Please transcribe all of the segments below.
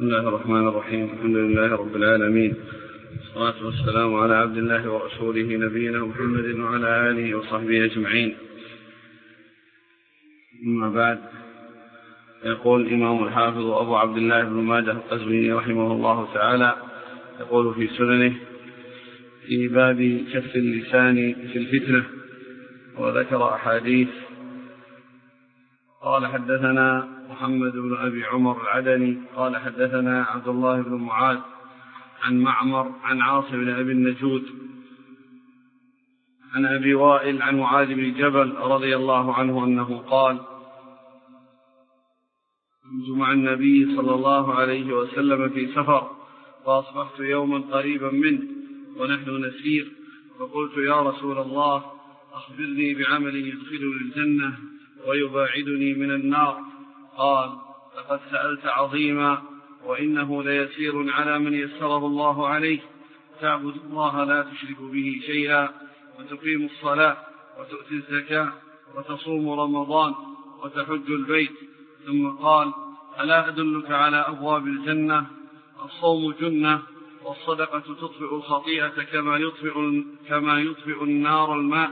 بسم الله الرحمن الرحيم. الحمد لله رب العالمين، والصلاة والسلام على عبد الله ورسوله نبينا محمد وعلى آله وصحبه أجمعين. أما بعد، يقول الإمام الحافظ أبو عبد الله بن ماجه القزويني رحمه الله تعالى، يقول في سننه في باب كف اللسان في الفتنة، وذكر أحاديث. قال حدثنا محمد بن أبي عمر العدني قال حدثنا عبد الله بن معاذ عن معمر عن عاصم بن أبي النجود عن أبي وائل عن معاذ بن جبل رضي الله عنه أنه قال: كنت مع النبي صلى الله عليه وسلم في سفر، فأصبحت يوما قريبا منه ونحن نسير، فقلت: يا رسول الله، أخبرني بعمل يدخلني الجنة ويباعدني من النار. قال: لقد سألت عظيما، وإنه ليسير على من يسره الله عليه: تعبد الله لا تشرك به شيئا، وتقيم الصلاة، وتؤتي الزكاة، وتصوم رمضان، وتحج البيت. ثم قال: ألا أدلك على أبواب الجنة؟ الصوم جنة، والصدقة تطفئ الخطيئة كما يطفئ النار الماء،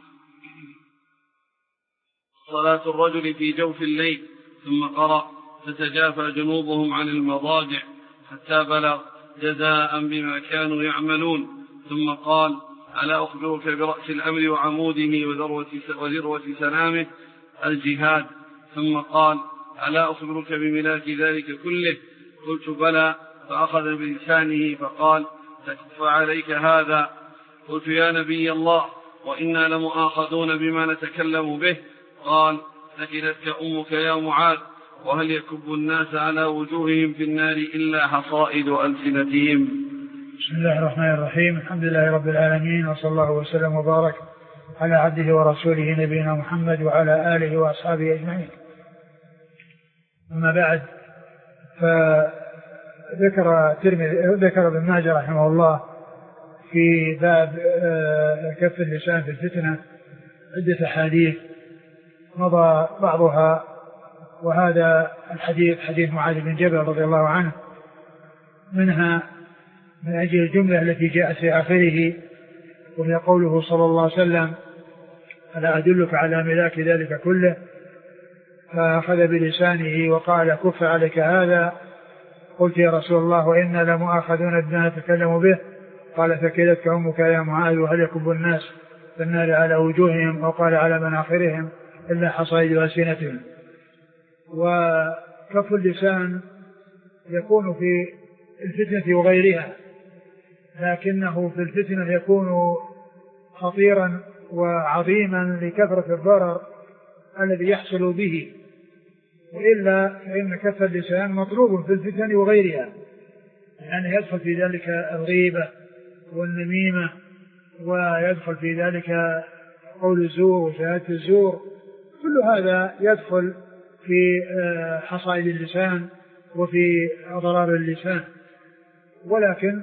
صلاة الرجل في جوف الليل. ثم قرأ: تتجافى جنوبهم عن المضاجع، حتى بلغ: جزاء بما كانوا يعملون. ثم قال: ألا أخبرك برأس الأمر وعموده وذروة سنامه؟ الجهاد. ثم قال: ألا أخبرك بملاك ذلك كله؟ قلت: بلى. فأخذ بلسانه فقال: تكف عليك هذا. قلت: يا نبي الله، وإنا لمؤاخذون بما نتكلم به. قال: ثكلتك أمك يا معاذ، وهل يكب الناس على وجوههم في النار إلا حصائد ألسنتهم. بسم الله الرحمن الرحيم. الحمد لله رب العالمين، وصلى الله وسلم وبارك على عبده ورسوله نبينا محمد وعلى آله وأصحابه أجمعين. أما بعد، فذكر ابن ماجه رحمه الله في باب كف اللسان في الفتنة عدة أحاديث مضى بعضها، وهذا الحديث حديث معاذ بن جبل رضي الله عنه، منها من أجل الجملة التي جاءت في آخره، وهي قوله صلى الله عليه وسلم: ألا أدلك على ملاك ذلك كله؟ فأخذ بلسانه وقال: كف عليك هذا. قلت: يا رسول الله، وإنا لمؤاخذون بما نتكلم به. قال: ثكلتك أمك يا معاذ، وهل يكب الناس في النار على وجوههم، أو قال على مناخرهم، إلا حصائد ألسنتهم. وكف اللسان يكون في الفتنة وغيرها، لكنه في الفتنة يكون خطيرا وعظيما لكثرة الضرر الذي يحصل به، وإلا فإن كف اللسان مطلوب في الفتن وغيرها، يعني يدخل في ذلك الغيبة والنميمة، ويدخل في ذلك قول الزور وشهادة الزور، كل هذا يدخل في حصائد اللسان وفي أضرار اللسان. ولكن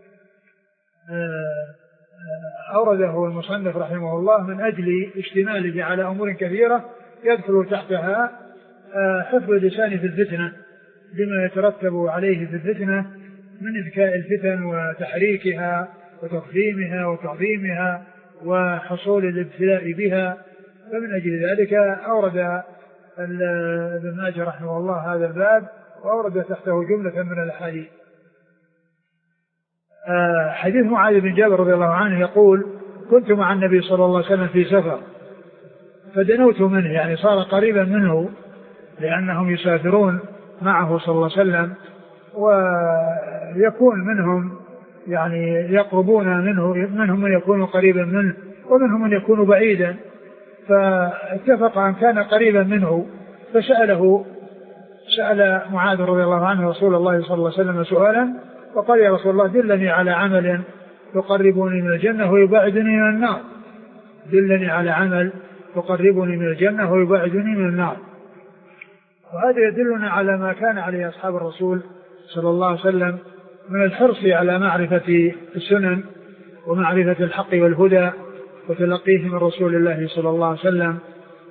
أورده المصنف رحمه الله من أجل اشتماله على أمور كثيرة يدخل تحتها حفظ اللسان في الفتنة، بما يترتب عليه في الفتنة من إذكاء الفتن وتحريكها وتقديمها وتعظيمها وحصول الابتلاء بها. فمن أجل ذلك أورد ابن ماجه رحمه الله هذا الباب، وأورد تحته جملة من الأحاديث. حديث معاذ بن جبل رضي الله عنه يقول: كنت مع النبي صلى الله عليه وسلم في سفر، فدنوت منه، يعني صار قريبا منه، لأنهم يسافرون معه صلى الله عليه وسلم، ويكون منهم يعني يقربون منهم من يكون قريبا منه، ومنهم من يكون بعيدا. فاتفق أن كان قريبا منه، سأل معاذ رضي الله عنه رسول الله صلى الله عليه وسلم سؤالا، وقال: يا رسول الله، دلني على عمل يقربني من الجنة ويبعدني من النار. دلني على عمل يقربني من الجنة ويبعدني من النار. وهذا يدلنا على ما كان عليه أصحاب الرسول صلى الله عليه وسلم من الحرص على معرفة السنن ومعرفة الحق والهدى وتلقيه من رسول الله صلى الله عليه وسلم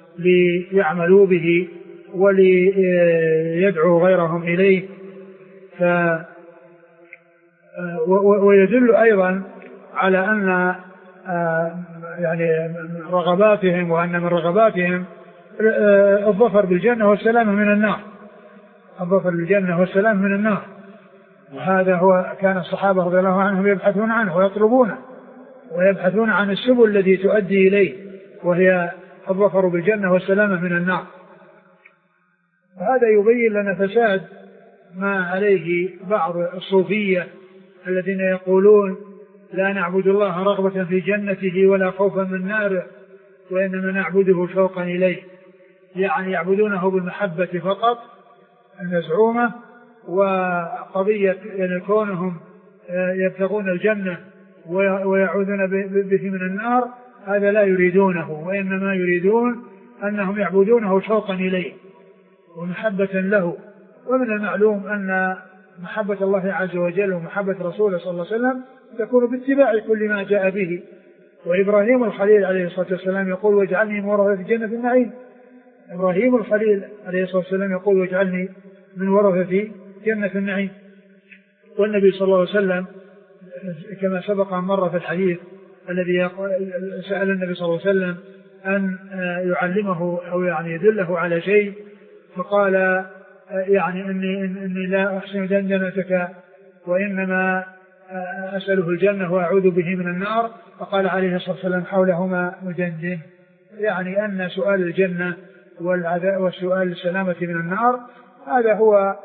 ليعملوا به وليدعوا غيرهم إليه. ويدل أيضا على أن يعني رغباتهم، وأن من رغباتهم الظفر بالجنة والسلامة من النار، الظفر بالجنة والسلام من النار. وهذا هو كان الصحابة رضي الله عنهم يبحثون عنه ويطلبونه، ويبحثون عن السبل التي تؤدي إليه، وهي الظفر بالجنة والسلامة من النار. وهذا يبين لنا فساد ما عليه بعض الصوفية الذين يقولون لا نعبد الله رغبة في جنته ولا خوفا من ناره، وإنما نعبده شوقا إليه، يعني يعبدونه بالمحبة فقط المزعومة، وقضية يعني كونهم يبتغون الجنة ويعوذون به من النار هذا لا يريدونه، وإنما يريدون أنهم يعبدونه شوقا إليه ومحبة له. ومن المعلوم أن محبة الله عز وجل ومحبة رسوله صلى الله عليه وسلم تكون باتباع كل ما جاء به. وإبراهيم الخليل عليه الصلاة والسلام يقول واجعلني من ورثة جنة النعيم. إبراهيم الخليل عليه الصلاة والسلام يقول واجعلني من ورثة جنة النعيم. والنبي صلى الله عليه وسلم كما سبق مرة في الحديث الذي سأل النبي صلى الله عليه وسلم أن يعلمه أو يعني يدله على شيء، فقال يعني إني لا أحسن دندنتك وإنما أسأله الجنة وأعوذ به من النار. فقال عليه الصلاة والسلام حولهما مدندن، يعني أن سؤال الجنة والسؤال السلامة من النار هذا هو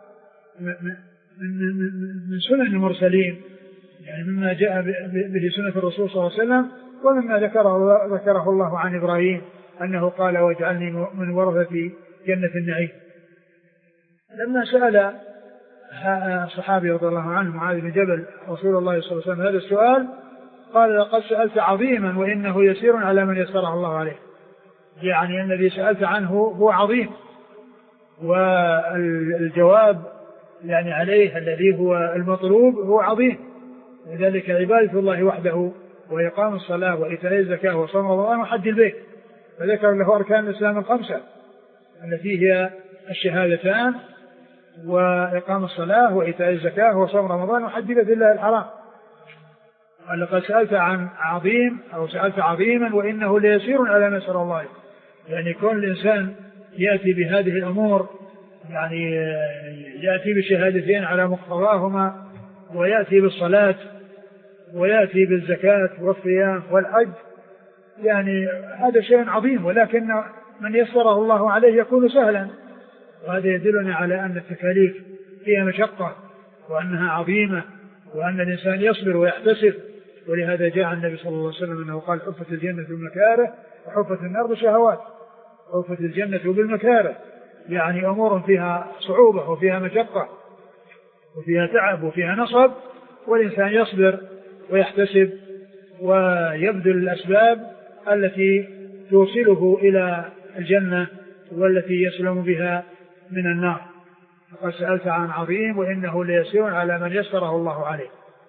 من سنن المرسلين، يعني مما جاء به سنة الرسول صلى الله عليه وسلم، ومما ذكره الله عن إبراهيم أنه قال واجعلني من ورثة جنة النعيم. لما سأل الصحابي رضي الله عنه معاذ بن جبل رسول الله صلى الله عليه وسلم هذا السؤال قال لقد سألت عظيما وإنه يسير على من يسره الله عليه، يعني الذي سألت عنه هو عظيم، والجواب يعني عليه الذي هو المطلوب هو عظيم. لذلك عبادة الله وحده وإقام الصلاة وإيتاء الزكاة وصوم رمضان وحج البيت، فذكر له أركان الإسلام الخمسة التي هي الشهادتان وإقام الصلاة وإيتاء الزكاة وصوم رمضان وحج بيت الله الحرام. لقد سألت عن عظيم أو سألت عظيما وإنه ليسير على ما يسر الله، يعني كون الإنسان يأتي بهذه الأمور، يعني يأتي بشهادتين على مقتضاهما ويأتي بالصلاة ويأتي بالزكاة والصيام والحج، يعني هذا شيء عظيم، ولكن من يسره الله عليه يكون سهلا. وهذا يدلنا على أن التكاليف فيها مشقة وأنها عظيمة وأن الإنسان يصبر ويحتسب. ولهذا جاء النبي صلى الله عليه وسلم أنه قال حفت الجنة بالمكاره وحفت النار بالشهوات. حفت الجنة بالمكاره يعني أمور فيها صعوبة وفيها مشقة وفيها تعب وفيها نصب، والإنسان يصبر ويحتسب ويبذل الأسباب التي توصله إلى الجنة والتي يسلم بها من النار. فقد سألت عن عظيم وإنه ليسير على من يسره الله عليه.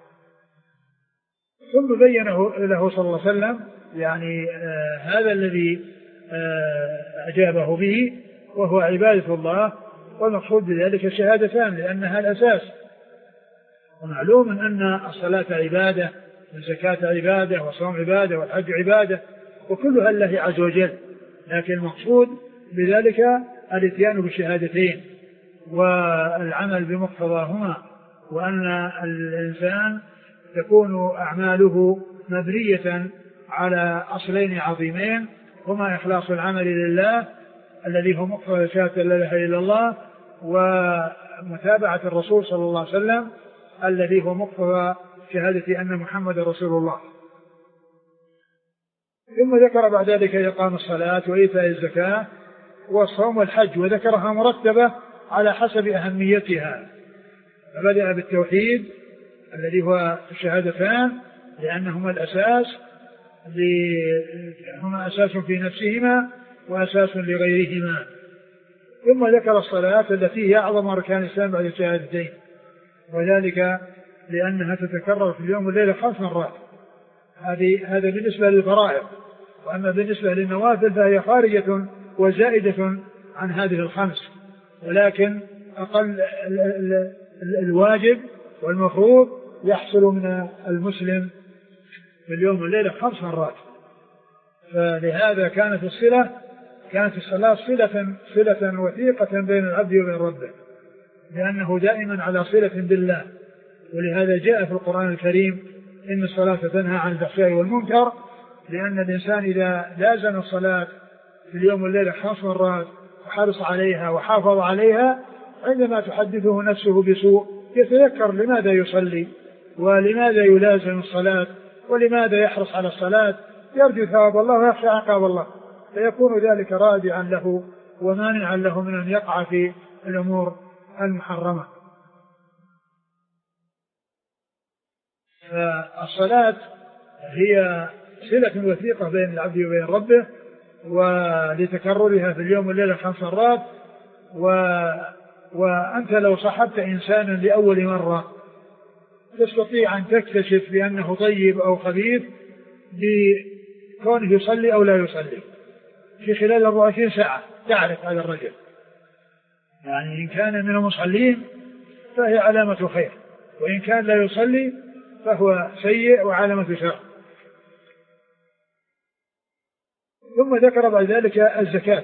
ثم بينه له صلى الله عليه وسلم يعني هذا الذي أجابه به وهو عبادة الله، والمقصود بذلك الشهادتان لأنها الأساس. ومعلوم أن الصلاة عبادة والزكاة عبادة والصوم عبادة والحج عبادة وكلها لله عز وجل، لكن المقصود بذلك الاتيان بالشهادتين والعمل بمقتضاهما، وأن الإنسان تكون أعماله مبنية على أصلين عظيمين هما إخلاص العمل لله الذي هو مقتضى شهادة لا إله إلا الله، ومتابعة الرسول صلى الله عليه وسلم الذي هو مقتضى شهادة أن محمد رسول الله. ثم ذكر بعد ذلك إقام الصلاة وإيتاء الزكاة والصوم والحج، وذكرها مرتبة على حسب أهميتها. فبدأ بالتوحيد الذي هو الشهادتان لأنهما الأساس، هما أساس في نفسهما وأساس لغيرهما. ثم ذكر الصلاة التي هي أعظم أركان الإسلام بعد الشهادتين، وذلك لأنها تتكرر في اليوم والليلة 5 مرات. هذا بالنسبة للفرائض، وأما بالنسبة للنوافل فهي خارجة وزائدة عن هذه ال5، ولكن أقل الواجب والمفروض يحصل من المسلم في اليوم والليلة 5 مرات. فلهذا كانت الصلاة صلة وثيقة بين العبد وبين ربه، لأنه دائما على صلة بالله. ولهذا جاء في القرآن الكريم إن الصلاة تنهى عن الفحشاء والمنكر، لأن الإنسان إذا لازم الصلاة في اليوم والليلة 5 مرات وحرص عليها وحافظ عليها، عندما تحدثه نفسه بسوء يتذكر لماذا يصلي ولماذا يلازم الصلاة ولماذا يحرص على الصلاة، يرجو ثواب الله ويخشى عقاب الله، فيكون ذلك رادعا له ومانعا له من أن يقع في الأمور المحرمة. فالصلاة هي صلة وثيقة بين العبد وبين ربه، ولتكررها في اليوم والليلة 5 مرات. وأنت لو صحبت إنسانا لأول مرة تستطيع أن تكتشف بأنه طيب أو خبيث بكونه يصلي أو لا يصلي في خلال 24 ساعة، تعرف هذا الرجل، يعني إن كان من المصلين فهي علامة خير، وإن كان لا يصلي فهو سيء وعلامة شر. ثم ذكر بعد ذلك الزكاة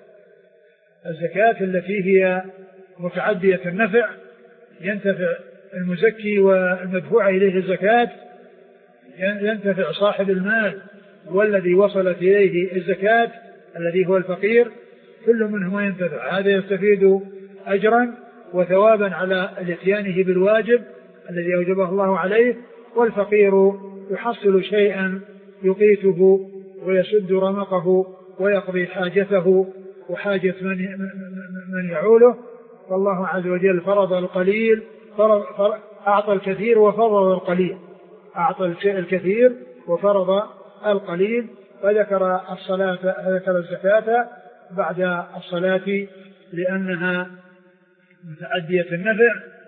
التي هي متعدية النفع، ينتفع المزكي والمدفوع إليه الزكاة، ينتفع صاحب المال والذي وصلت إليه الزكاة الذي هو الفقير، كل منهما ينتفع. هذا يستفيد أجرا وثوابا على الاتيانه بالواجب الذي أوجبه الله عليه، والفقير يحصل شيئا يقيته ويسد رمقه ويقضي حاجته وحاجة من يعوله. فالله عز وجل فرض القليل، أعطى الكثير وفرض القليل، أعطى الكثير وفرض القليل. فذكر الزكاة بعد الصلاة لأنها متعدية النفع،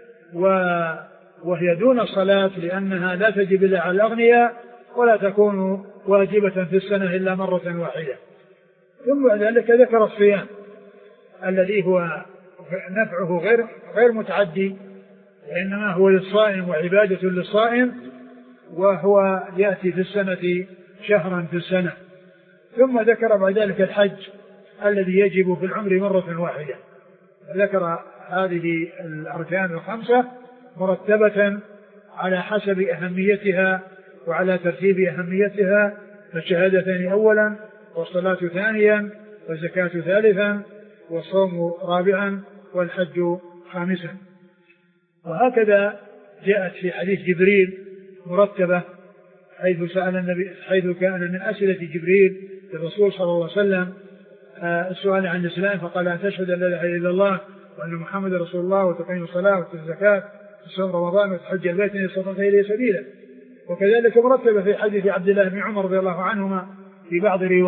وهي دون الصلاة لأنها لا تجب إلا على الأغنياء ولا تكون واجبة في السنة إلا مرة واحدة. ثم بعد ذلك ذكر الصيام الذي هو نفعه غير متعدي، وإنما هو للصائم وعبادة للصائم، وهو يأتي في السنة شهرا في السنة. ثم ذكر بعد ذلك الحج الذي يجب في العمر مرة واحدة. ذكر هذه الأركان 5 مرتبة على حسب أهميتها وعلى ترتيب أهميتها، فالشهادتين أولا، والصلاة ثانيا، والزكاة ثالثا، والصوم رابعا، والحج خامسا. وهكذا جاءت في حديث جبريل مرتبة، حيث كان من أسئلة جبريل للرسول صلى الله عليه وسلم السؤال عن الإسلام، فقال أن تشهد أن لا إله إلا الله وأن محمد رسول الله وتقيم الصلاة وتؤتي الزكاة وتصوم رمضان وتحج البيت إن استطعت إليه سبيلا. وكذلك مرتبة في حديث عبد الله بن عمر رضي الله عنهما في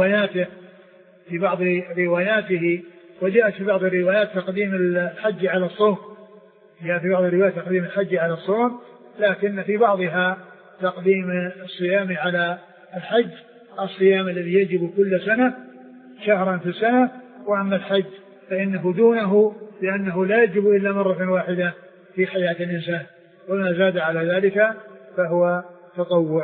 بعض رواياته، وجاءت في بعض الروايات تقديم الحج على الصوم، جاء في بعض الروايات تقديم الحج على الصوم، لكن في بعضها تقديم الصيام على الحج، الصيام الذي يجب كل سنة شهرا في السنة، وأما الحج فإنه دونه لأنه لا يجب إلا مرة واحدة في حياة الإنسان، وما زاد على ذلك فهو تطوع.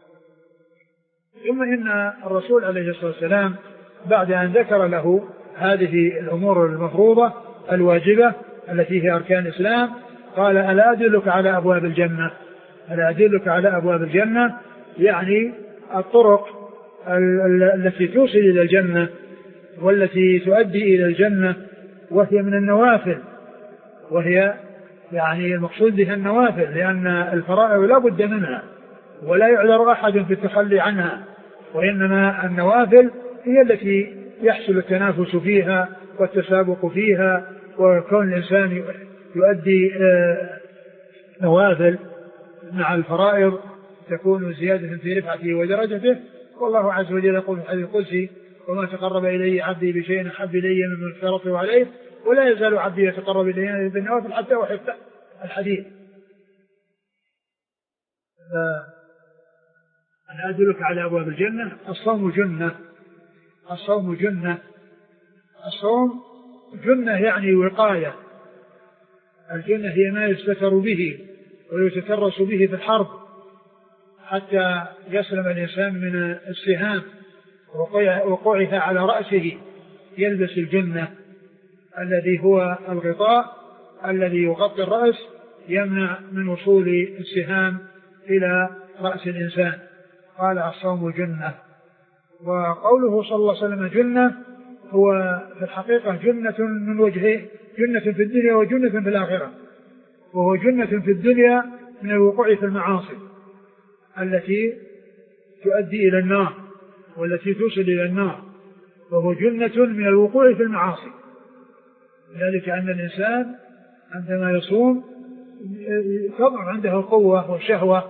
ثم إن الرسول عليه الصلاة والسلام بعد أن ذكر له هذه الأمور المفروضة الواجبة التي هي أركان الإسلام قال ألا أدلك على أبواب الجنة؟ ألا أدلك على أبواب الجنة يعني الطرق التي توصل إلى الجنة والتي تؤدي إلى الجنة، وهي من النوافل، وهي يعني المقصود بها النوافل، لأن الفرائض لا بد منها ولا يعذر أحد في التخلي عنها، وإنما النوافل هي التي يحصل التنافس فيها والتسابق فيها، وكون الإنسان يؤدي نوافل مع الفرائض تكون زيادة في رفعته ودرجته. والله عز وجل يقول في الحديث القدسي وما تقرب إلي عبدي بشيء أحب إلي مما افترضته عليه ولا يزال عبدي يتقرب إلي بالنوافل حتى أحبه. الحديث أنا أدلك على أبواب الجنة. الصوم جنة، الصوم جنة، الصوم جنة يعني وقاية، الجنة هي ما يستتر به ويتكرس به في الحرب حتى يسلم الإنسان من السهام وقوعها على رأسه، يلبس الجنة الذي هو الغطاء الذي يغطي الرأس يمنع من وصول السهام إلى رأس الإنسان. قال الصوم جنة. وقوله صلى الله عليه وسلم جنة هو في الحقيقة جنة من وجهين، جنة في الدنيا وجنة في الآخرة. وهو جنة في الدنيا من الوقوع في المعاصي التي تؤدي إلى النار والتي توصل إلى النار، وهو جنة من الوقوع في المعاصي. ذلك أن الإنسان عندما يصوم تضعف عنده القوة والشهوة،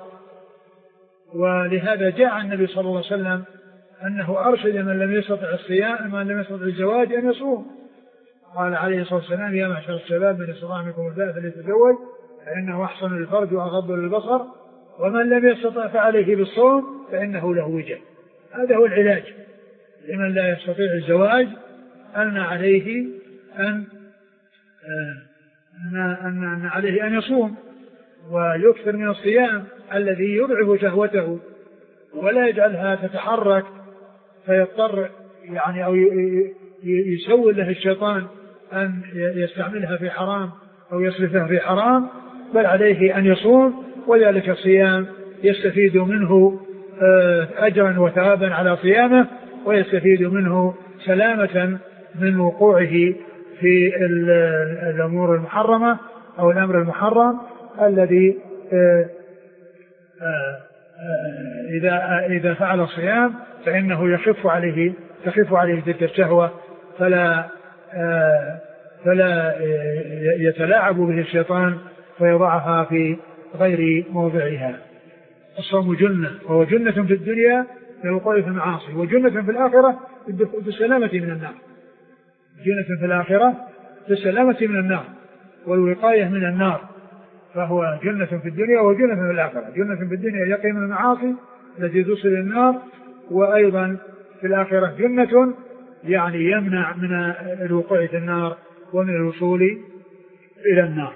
ولهذا جاء النبي صلى الله عليه وسلم أنه أرشد من لم يستطع الصيام من لم يستطع الزواج أن يصوم. قال عليه الصلاة والسلام: يا معشر الشباب من استطاع منكم الباءة فليتزوج فإنه أحسن للفرج وأغض للبصر ومن لم يستطع فعليه بالصوم فإنه له وجه. هذا هو العلاج لمن لا يستطيع الزواج، أن عليه أن يصوم ويكثر من الصيام الذي يضعف شهوته ولا يجعلها تتحرك فيضطر يعني أو يسول له الشيطان أن يستعملها في حرام أو يصرفها في حرام، بل عليه أن يصوم. وذلك الصيام يستفيد منه أجرا وثوابا على صيامه، ويستفيد منه سلامة من وقوعه في الأمور المحرمة أو الأمر المحرم الذي إذا فعل الصيام فإنه تخف عليه تلك الشهوة فلا يتلاعب به الشيطان فيضعها في غير موضعها. الصوم جنة، وهو جنة في الدنيا للوقوع في المعاصي، وجنة في الآخرة بالسلامة من النار. جنة في الآخرة بالسلامة من النار والوقاية من النار. فهو جنة في الدنيا وجنة في الآخرة. جنة في الدنيا يقي من المعاصي التي توصل النار، وأيضا في الآخرة جنة يعني يمنع من الوقوع في النار ومن الوصول إلى النار.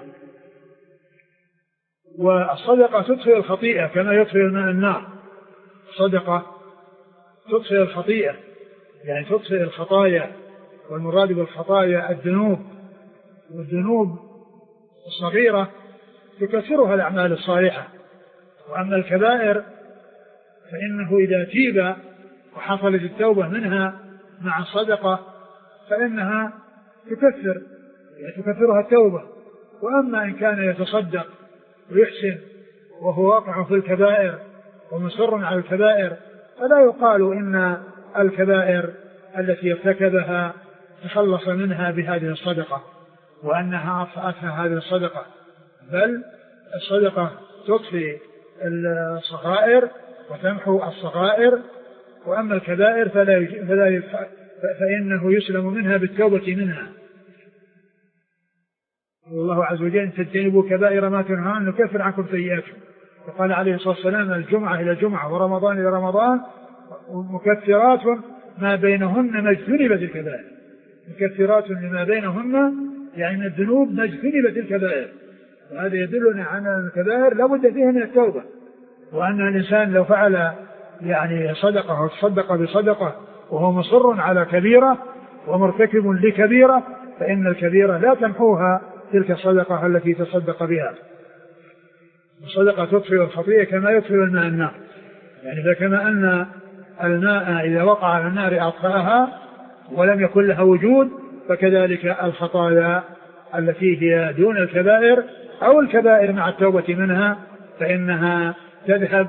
والصدقة تطفئ الخطيئة كما يطفئ الماء النار. الصدقة تطفئ الخطيئة يعني تطفئ الخطايا، والمراد بالخطايا الذنوب، والذنوب الصغيرة تكثرها الأعمال الصالحة. وأما الكبائر فإنه إذا تيب وحصلت التوبة منها مع الصدقة فإنها تكثرها التوبة. وأما إن كان يتصدق ويحسن وهو واقع في الكبائر ومصر على الكبائر فلا يقال إن الكبائر التي ارتكبها تخلص منها بهذه الصدقة وأنها أطفأتها هذه الصدقة، بل الصدقة تطفي الصغائر وتمحو الصغائر. وأما الكبائر فإنه يسلم منها بالتوبة منها. الله عز وجل: إن تجتنبوا كبائر ما تنهون عنه نكفر عنكم سيئاتكم. وقال عليه الصلاة والسلام: الجمعة إلى جمعة ورمضان إلى رمضان مكفرات ما بينهن ما اجتنبت الكبائر. مكفرات لما بينهن يعني من الذنوب ما اجتنبت الكبائر. وهذا يدلنا على الكبائر لابد فيها من التوبة، وأن الإنسان لو فعل يعني صدقة وتصدق بصدقة وهو مصر على كبيرة ومرتكب لكبيرة فإن الكبيرة لا تمحوها تلك الصدقة التي تصدق بها. الصدقة تطفئ الخطيئة كما يطفئ الماء النار، يعني فكما أن الماء إذا وقع على النار أطفأها ولم يكن لها وجود، فكذلك الخطايا التي هي دون الكبائر أو الكبائر مع التوبة منها فإنها تذهب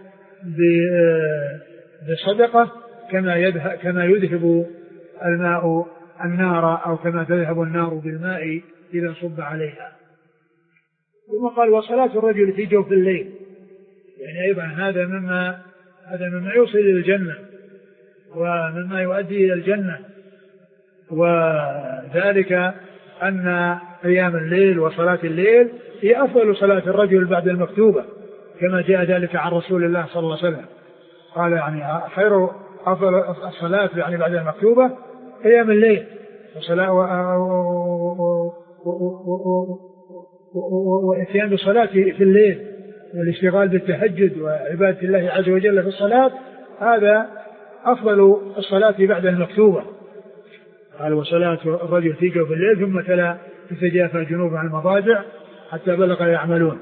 بصدقة كما يذهب الماء النار، أو كما تذهب النار بالماء إذا صب عليها. ثم قال: وصلاة الرجل في جوف الليل، يعني أيضا هذا مما يوصل إلى الجنة ومما يؤدي إلى الجنة. وذلك أن قيام الليل وصلاة الليل هي أفضل صلاة الرجل بعد المكتوبة، كما جاء ذلك عن رسول الله صلى الله عليه وسلم. قال يعني خير أفضل الصلاة يعني بعد المكتوبة قيام الليل وإتيان بالصلاة في الليل والاشتغال بالتهجد وعبادة الله عز وجل في الصلاة، هذا أفضل الصلاة بعد المكتوبة. قال وصلاة الرجل في جوف الليل، ثم تلا تتجافى جنوب عن المضاجع حتى بلغ يعملون.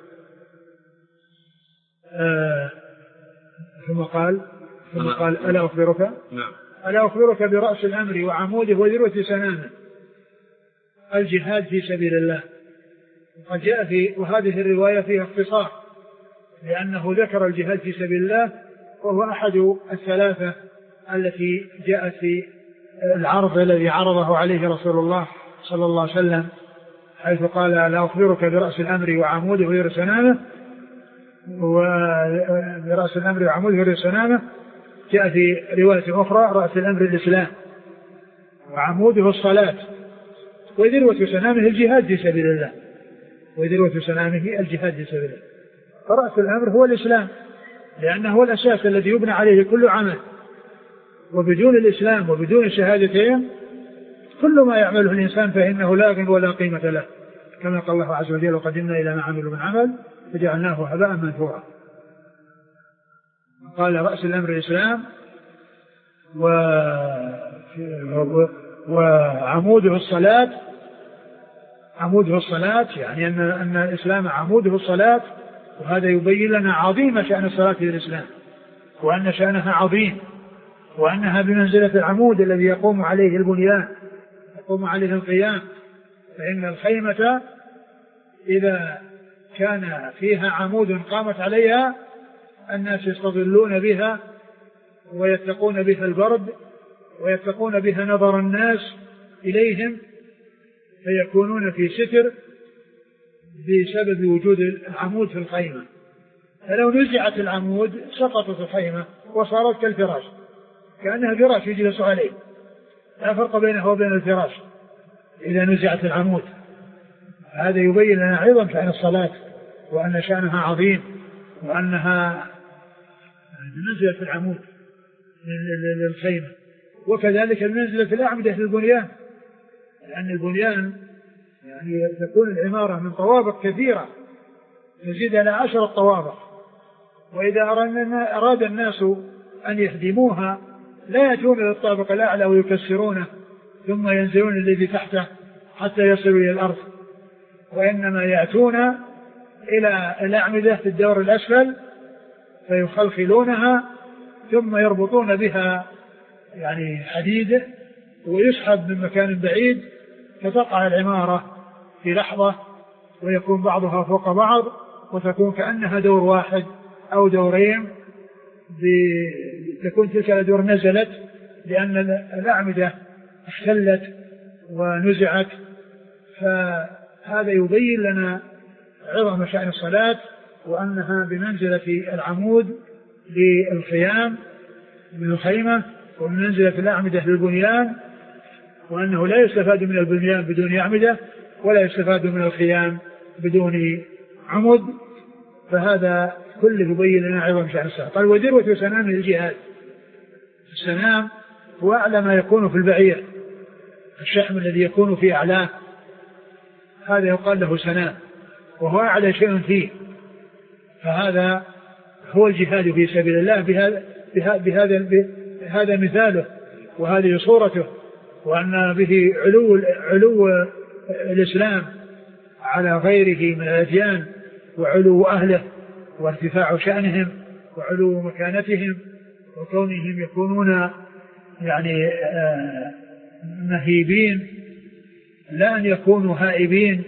ثم قال ألا أخبرك؟ نعم. ألا أخبرك برأس الأمر وعموده وذروة سنامه، الجهاد في سبيل الله. وقد جاء وهذه الرواية فيها اختصار، لأنه ذكر الجهاد في سبيل الله، وهو أحد الثلاثة التي جاءت في العرض الذي عرضه عليه رسول الله صلى الله عليه وسلم، حيث قال لا أخبرك برأس الأمر وعموده وذروة سنامه، وبرأس الأمر وعموده وذروة سنامه جاء في رواية أخرى رأس الأمر الإسلام وعموده الصلاة وذروة سنامه الجهاد في سبيل الله، وذروة سنامه الجهاد في سبيل الله. فرأس الأمر هو الإسلام، لأنه هو الأساس الذي يبنى عليه كل عمل، وبدون الإسلام وبدون الشهادتين كل ما يعمله الإنسان فإنه لاغ ولا قيمة له، كما قال الله عز وجل وقدمنا إلى ما عملوا من عمل فجعلناه هباء منثورا. قال رأس الأمر الإسلام وعموده الصلاة. عموده الصلاة يعني أن الإسلام عموده الصلاة، وهذا يبين لنا عظيم شأن الصلاة في الإسلام، وأن شأنها عظيم، وأنها بمنزلة العمود الذي يقوم عليه البنيان، يقوم عليه القيام. فإن الخيمة إذا كان فيها عمود قامت عليها الناس يستظلون بها ويتقون بها البرد ويتقون بها نظر الناس إليهم، فيكونون في ستر بسبب وجود العمود في الخيمة. فلو نزعت العمود سقطت الخيمة وصارت كالفراش، كأنها فراش يجلس عليه، لا فرق بينه وبين الفراش إذا نزعت العمود. هذا يبين لنا عظم شأن الصلاة، وأن شأنها عظيم، وأنها بمنزلة العمود للخيمة. وكذلك بمنزلة الأعمدة للبنيان، لأن البنيان يعني تكون العمارة من طوابق كثيرة تزيد على 10 طوابق، وإذا أراد الناس أن يهدموها لا يأتون إلى الطابق الأعلى ويكسرونه ثم ينزلون الذي تحته حتى يصلوا إلى الأرض، وإنما يأتون إلى الأعمدة في الدور الأسفل فيخلخلونها ثم يربطون بها يعني حديد ويسحب من مكان بعيد فتقع العمارة في لحظة، ويكون بعضها فوق بعض وتكون كأنها دور واحد أو دورين، تكون تلك الدور نزلت لأن الأعمدة اختلت ونزعت. فهذا يبين لنا عظم شأن الصلاة، وأنها بمنزلة العمود للخيام من الخيمة، وبمنزلة الأعمدة للبنيان، وأنه لا يستفاد من البنيان بدون أعمدة، ولا يستفاد من الخيام بدون عمود. فهذا كله يبين لنا عظم شأن الصلاة. قال وذروة سنام الجهاد. السنام هو أعلى ما يكون في البعير، الشحم الذي يكون في أعلاه هذا يقال له سنام، وهو أعلى شيء فيه. فهذا هو الجهاد في سبيل الله بهذا مثاله وهذه صورته، وأن به علو الإسلام على غيره من الأديان، وعلو أهله وارتفاع شأنهم وعلو مكانتهم، وكونهم يكونون يعني مهيبين لا أن يكونوا هائبين.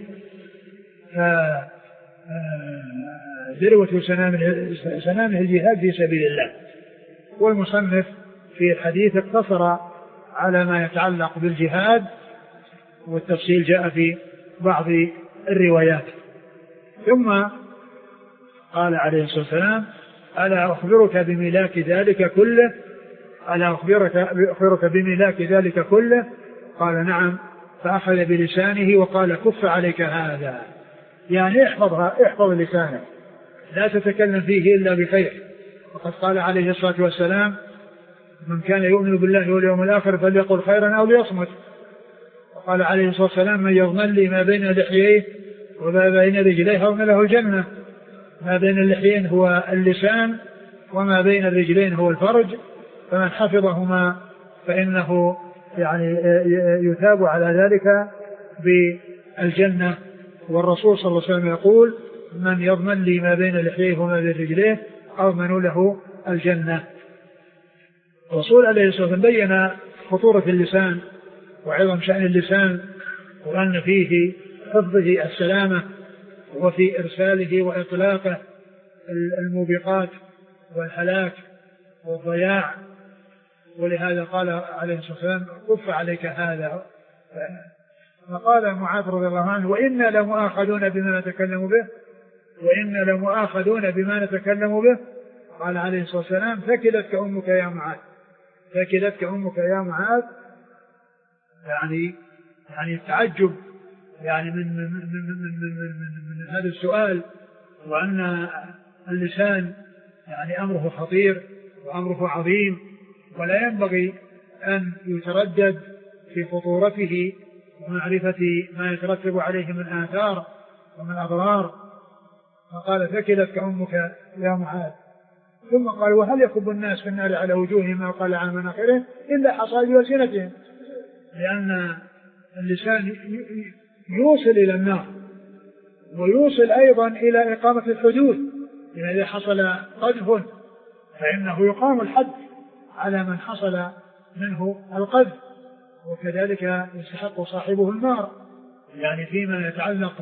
ذروة سنامه الجهاد في سبيل الله. والمصنف في الحديث اقتصر على ما يتعلق بالجهاد، والتفصيل جاء في بعض الروايات. ثم قال عليه الصلاة والسلام ألا أخبرك بملاك ذلك كله؟ ألا أخبرك بملاك ذلك كله؟ قال نعم. فأخذ بلسانه وقال كف عليك هذا، يعني احفظ لسانك، لا تتكلم فيه إلا بخير. وقد قال عليه الصلاة والسلام من كان يؤمن بالله واليوم الآخر فليقل خيرا أو ليصمت. وقال عليه الصلاة والسلام من يضمن لي ما بين لحييه وما بين رجليه هون له الجنة. ما بين اللحيين هو اللسان، وما بين الرجلين هو الفرج، فمن حفظهما فإنه يعني يثاب على ذلك بالجنة. والرسول صلى الله عليه وسلم يقول: من يضمن لي ما بين لحييه وما بين رجليه أضمن له الجنة. الرسول عليه الصلاة والسلام بين خطورة اللسان وعظم شأن اللسان، وأن فيه حفظه السلامة، وفي إرساله وإطلاقه الموبقات والهلاك والضياع. ولهذا قال عليه الصلاة والسلام: كف عليك هذا. فقال معاذ رضي الله عنه: وإنا لمؤاخذون بما نتكلم به، وإنا لمؤاخذون بما نتكلم به. قال عليه الصلاة والسلام: ثكلتك أمك يا معاذ، ثكلتك أمك يا معاذ. يعني التعجب يعني من هذا السؤال، وأن اللسان يعني أمره خطير وأمره عظيم، ولا ينبغي أن يتردد في خطورته ومعرفة ما يترتب عليه من آثار ومن أضرار. فقال: ثكلتك أمك يا معاذ. ثم قال: وهل يكب الناس في النار على وجوههم ما قال عن مناخرهم إلا حصائد ألسنتهم؟ لأن اللسان يوصل إلى النار، ويوصل أيضا إلى إقامة الحدود. يعني إذا حصل قذف فإنه يقام الحد على من حصل منه القذف، وكذلك يستحق صاحبه النار. يعني فيما يتعلق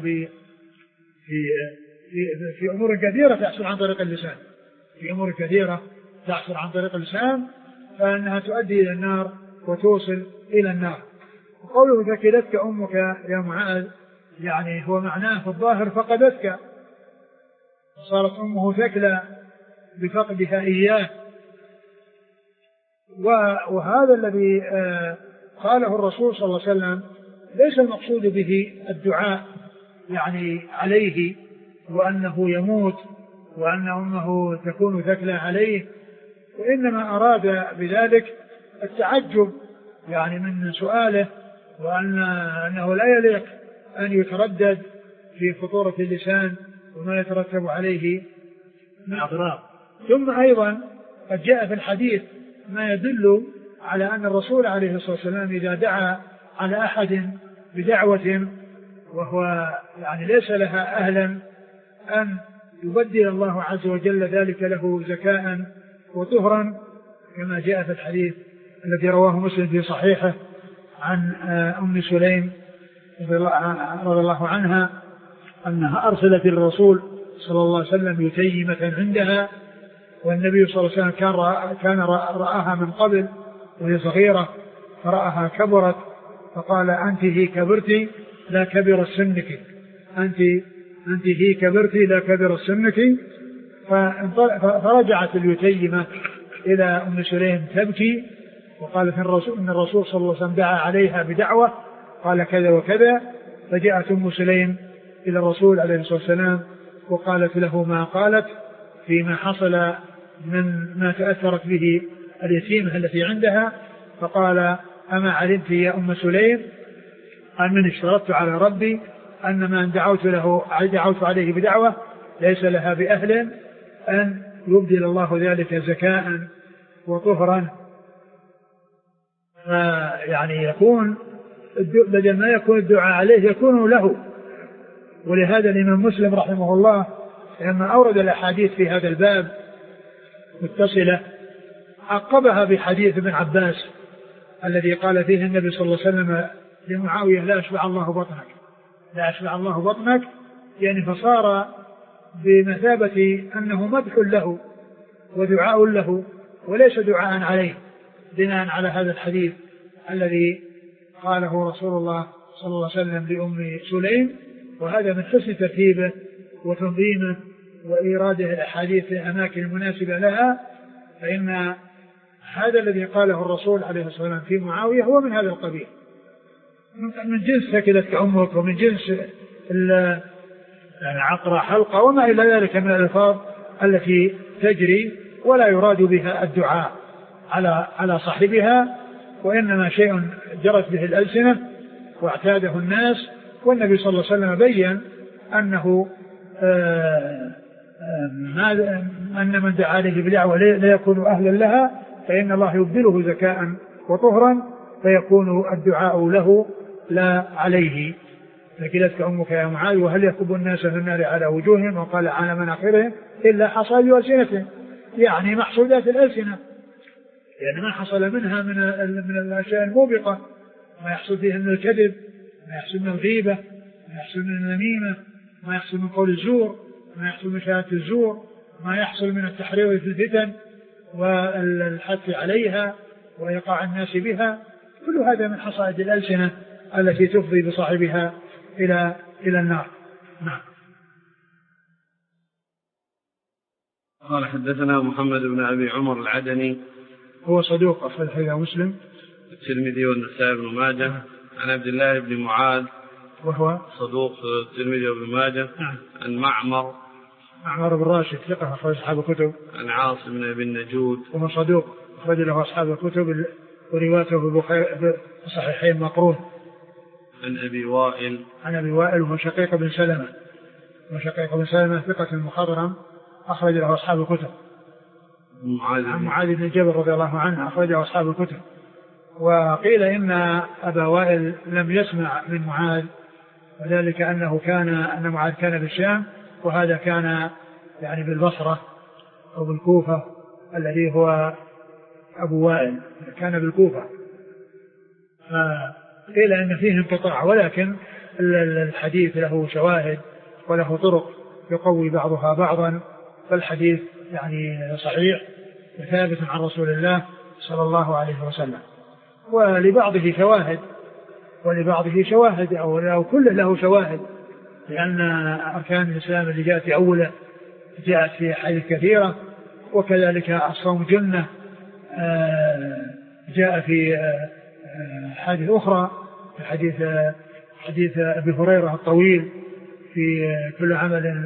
في أمور كثيرة تحصل عن طريق اللسان، في أمور كثيرة تحصل عن طريق اللسان فإنها تؤدي إلى النار وتوصل إلى النار. وقوله: ثكلتك أمك يا معاذ، يعني هو معناه في الظاهر فقدتك، صارت أمه ثكلى بفقدها إياه. وهذا الذي قاله الرسول صلى الله عليه وسلم ليس المقصود به الدعاء يعني عليه وأنه يموت وأن أمه تكون ثكلى عليه، وإنما أراد بذلك التعجب يعني من سؤاله، وأنه لا يليق أن يتردد في خطورة اللسان وما يترتب عليه من أضرار. ثم أيضا قد جاء في الحديث ما يدل على أن الرسول عليه الصلاة والسلام إذا دعا على أحد بدعوة وهو يعني ليس لها أهلا أن يبدل الله عز وجل ذلك له زكاء وطهرا، كما جاء في الحديث الذي رواه مسلم في صحيحه عن أم سليم رضي الله عنها أنها أرسلت الرسول صلى الله عليه وسلم يتيمة عندها، والنبي صلى الله عليه وسلم كان رآها من قبل وهي صغيرة فرآها كبرت، فقال: أنت هي كبرتي لا كبر سنك، أنت هي كبرتي لا كبر سنك. فرجعت اليتيمة إلى أم سليم تبكي، وقالت إن الرسول صلى الله عليه وسلم دعا عليها بدعوة قال كذا وكذا. فجاءت أم سليم إلى الرسول عليه الصلاة والسلام وقالت له ما قالت فيما حصل من ما تأثرت به اليتيمة التي عندها. فقال: أما علمت يا أم سليم أنني اشترطت على ربي أن من دعوت عليه بدعوة ليس لها بأهل أن يبدل الله ذلك زكاء وطهرا. يعني يكون بدل ما يكون الدعاء عليه يكون له. ولهذا الإمام مسلم رحمه الله لما أورد الأحاديث في هذا الباب متصلة عقبها بحديث ابن عباس الذي قال فيه النبي صلى الله عليه وسلم لمعاوية: لا أشبع الله بطنك، لا أشبع الله بطنك. يعني فصار بمثابة أنه مدح له ودعاء له وليس دعاء عليه، بناء على هذا الحديث الذي قاله رسول الله صلى الله عليه وسلم لأم سليم. وهذا من حسن ترتيبه وتنظيمه وإيراده الأحاديث في الأماكن المناسبة لها، فإن هذا الذي قاله الرسول عليه الصلاة والسلام في معاوية هو من هذا القبيل، من جنس ثكلتك أمك، ومن جنس عقرة حلقة وما إلى ذلك من الألفاظ التي تجري ولا يراد بها الدعاء على صاحبها، وإنما شيء جرت به الألسنة واعتاده الناس. والنبي صلى الله عليه وسلم بين أنه أن من دعا عليه بدعوة لا يكون أهلا لها فإن الله يبدله زكاء وطهرا فيكون الدعاء له لا عليه. ثكلتك أمك يا معاذ وهل يكب الناس في النار على وجوههم وقال على مناخرهم إلا حصاد ألسنتهم، يعني محصولات الألسنة، يعني ما حصل منها من الأشياء الموبقة، ما يحصل فيها من الكذب، ما يحصل من الغيبة، ما يحصل من النميمة، ما يحصل من قول الزور، ما يحصل من شهادة الزور، ما يحصل من التحريض في الفتن والحث عليها وإيقاع الناس بها، كل هذا من حصائد الألسنة التي تفضي بصاحبها إلى النار. نعم. قال حدثنا محمد بن أبي عمر العدني هو صدوق أخرج حديثه مسلم الترمذي والنسائي بن ماجه عن عبد الله بن معاذ وهو صدوق الترمذي وابن ماجه عن معمر بن راشد ثقة أخرج أصحاب الكتب عن عاصم بن أبي النجود وهو صدوق أخرج له أصحاب الكتب وروايته في الصحيحين مقرون عن أبي وائل وهو شقيق بن سلمة ثقة مخضرم أخرج له أصحاب الكتب. عن معاذ بن جبل رضي الله عنه أخرج له أصحاب الكتب. وقيل إن أبا وائل لم يسمع من معاذ، وذلك أن معاذ كان بالشام وهذا كان يعني بالبصرة أو بالكوفة، الذي هو أبو وائل كان بالكوفة، فقيل إن فيه انقطاع، ولكن الحديث له شواهد وله طرق يقوي بعضها بعضا، فالحديث يعني صحيح وثابت عن رسول الله صلى الله عليه وسلم. ولبعضه شواهد أو كل له شواهد، لأن أركان الإسلام اللي جاءت في أوله جاءت في حديث كثيرة، وكذلك الصوم جنة جاء في حديث أخرى، في حديث أبي هريرة الطويل في كل عمل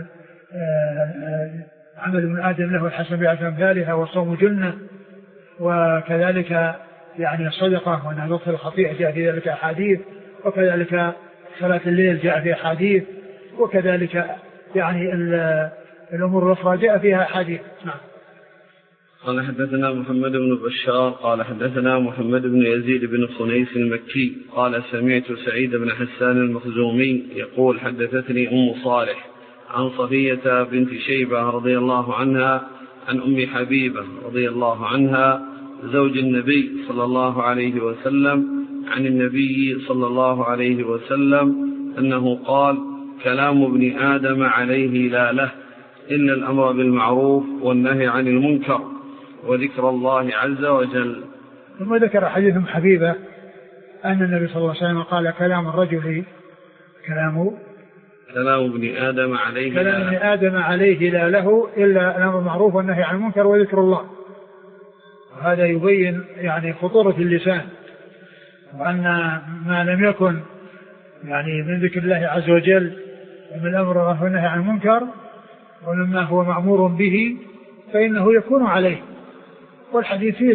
ابن آدم له الحسن بعشر أمثالها والصوم جنة، وكذلك يعني الصدقة وأنها تغفر الخطيئة جاء في ذلك أحاديث، وكذلك صلاة الليل جاء في أحاديث، وكذلك يعني الأمور الأخرى جاء فيها أحاديث. نعم. قال حدثنا محمد بن بشار قال حدثنا محمد بن يزيد بن خنيس المكي قال سمعت سعيد بن حسان المخزومي يقول حدثتني أم صالح عن صفية بنت شيبة رضي الله عنها عن أم حبيبة رضي الله عنها زوج النبي صلى الله عليه وسلم عن النبي صلى الله عليه وسلم أنه قال كلام ابن آدم عليه لا له إلا الأمر بالمعروف والنهي عن المنكر وذكر الله عز وجل. ثم ذكر حديث أم حبيبة أن النبي صلى الله عليه وسلم قال كلام الرجل كلام ابن آدم عليه لا له إلا الأمر بالمعروف والنهي عن المنكر وذكر الله. وهذا يبين يعني خطورة اللسان، وأن ما لم يكن يعني من ذكر الله عز وجل ومن الأمر والنهي عن المنكر ومما هو مأمور به فإنه يكون عليه. والحديث في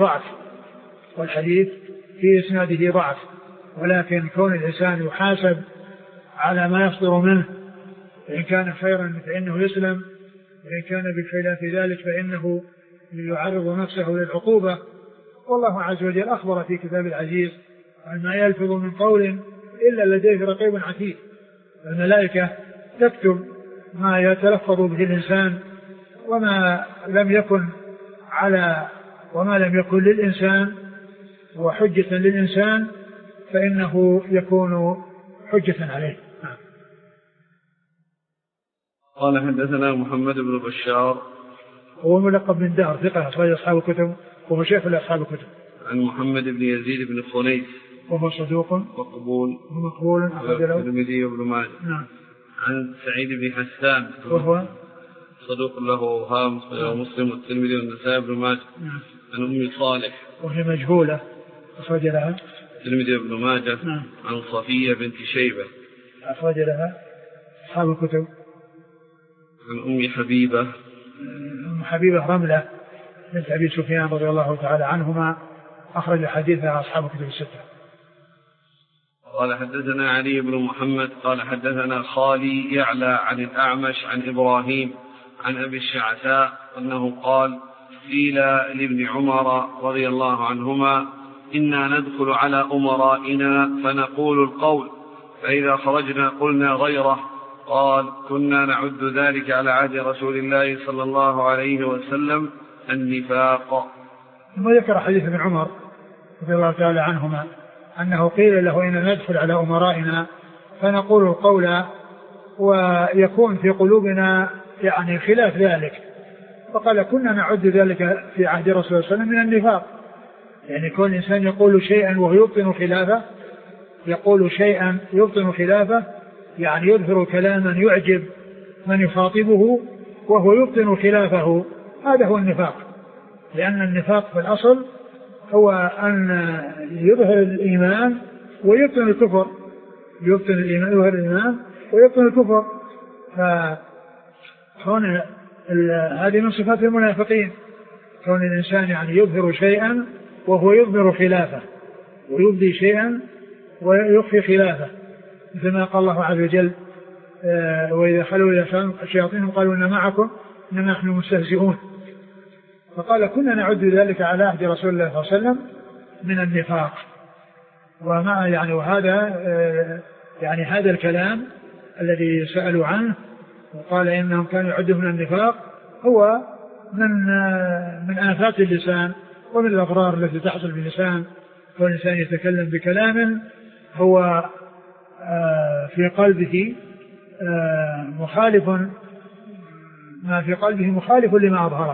إسناده ضعف، ولكن كون الإنسان يحاسب على ما يصدر منه، إن كان خيرا فإنه يسلم، وإن كان بخلاف ذلك فإنه يعرض نفسه للعقوبة. والله عز وجل أخبر في كتاب العزيز عن ما يلفظ من قول إلا لديه رقيب عتيد. الملائكة تكتب ما يتلفظ به الإنسان، وما لم يكن للإنسان وحجة للإنسان فإنه يكون حجة عليه. قال حدثنا محمد بن بشار هو ملقب من دار ثقة أخرج أصحاب الكتب وهو شيخ لأصحاب الكتب. عن محمد بن يزيد بن خنيس وهو صدوق ومقبول أخرج له الترمذي وابن ماجه. نعم. عن سعيد بن حسان وهو صدوق له وهام ومسلم والترمذي والنسائي وابن ماجه. نعم. عن أم صالح وهي مجهولة أخرج لها الترمذي وابن ماجه. نعم. عن صفية بنت شيبة أخرج لها أصحاب الكتب. عن أم حبيبة رملة بنت أبي سفيان رضي الله تعالى عنهما أخرج حديثها أصحاب الكتب الستة. قال حدثنا علي بن محمد قال حدثنا خالي يعلى عن الأعمش عن إبراهيم عن أبي الشعثاء أنه قال قيل لابن عمر رضي الله عنهما إنا ندخل على أمرائنا فنقول القول فإذا خرجنا قلنا غيره. قال كنا نعد ذلك على عهد رسول الله صلى الله عليه وسلم النفاق. ثم ذكر حديث ابن عمر رضي الله تعالى عنهما أنه قيل له إننا ندخل على أمرائنا فنقول القول ويكون في قلوبنا يعني خلاف ذلك، فقال كنا نعد ذلك في عهد رسول الله صلى الله عليه وسلم من النفاق، يعني كل إنسان يقول شيئا وهو يبطن خلافه، يقول شيئا يبطن خلافه يعني يظهر كلاما يعجب من يخاطبه وهو يبطن خلافه، هذا هو النفاق. لأن النفاق في الأصل هو أن يظهر الإيمان ويبطن الكفر، يبطن الإيمان يظهر الإيمان ويبطن الكفر. فهنا هذه من صفات المنافقين، كون الإنسان يعني يظهر شيئا وهو يظهر خلافه، ويبدي شيئا ويخفي خلافه، مثل ما قال الله عز وجل وإذا خلوا إلى شياطينهم قالوا إن معكم إنما نحن مستهزئون. فقال كنا نعد ذلك على عهد رسول الله صلى الله عليه وسلم من النفاق. ومع يعني وهذا يعني هذا الكلام الذي سألوا عنه وقال إنهم كانوا يعدون من النفاق هو من آفات اللسان ومن الأضرار التي تحصل باللسان، والإنسان يتكلم بكلام هو في قلبه مخالف، ما في قلبه مخالف لما أظهره.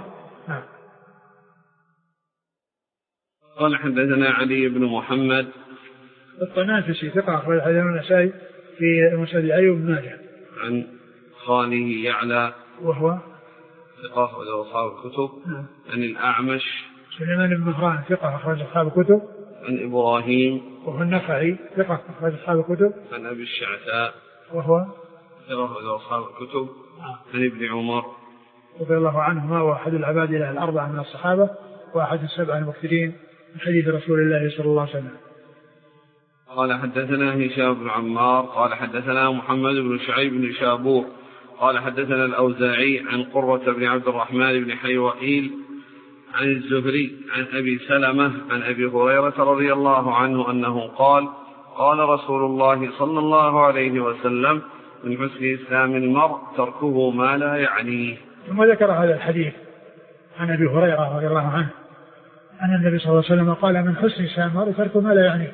قال حدثنا علي بن محمد الطنافسي ثقة أخرج حديث النسائي في مسند أيوب بن ماجه عن خاله يعلى وهو ثقة أخرج أصحاب الكتب عن الأعمش سليمان بن مهران ثقة أخرج أصحاب الكتب عن إبراهيم وهو النخعي ثقة أخرج أصحاب الكتب عن أبي الشعثاء وهو ثقة أخرج أصحاب الكتب عن ابن عمر رضي الله عنهما وأحد العبادلة الأربعة من الصحابة وأحد السبعة المكثرين من حديث رسول الله صلى الله عليه وسلم. قال حدثنا هشام بن عمار قال حدثنا محمد بن شعيب بن شابور قال حدثنا الأوزاعي عن قرة بن عبد الرحمن بن حيوئيل عن الزهري عن أبي سلمة عن أبي هريرة رضي الله عنه أنه قال قال رسول الله صلى الله عليه وسلم من حسن إسلام المرء تركه ما لا يعنيه. ثم ذكر هذا الحديث عن أبي هريرة رضي الله عنه أن النبي صلى الله عليه وسلم قال من حسن إسلام المرء تركه ما لا يعنيه.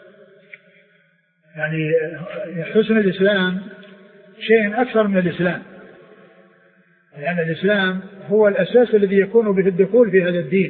يعني حسن الإسلام شيء أكثر من الإسلام، لأن الإسلام هو الأساس الذي يكون به الدخول في هذا الدين،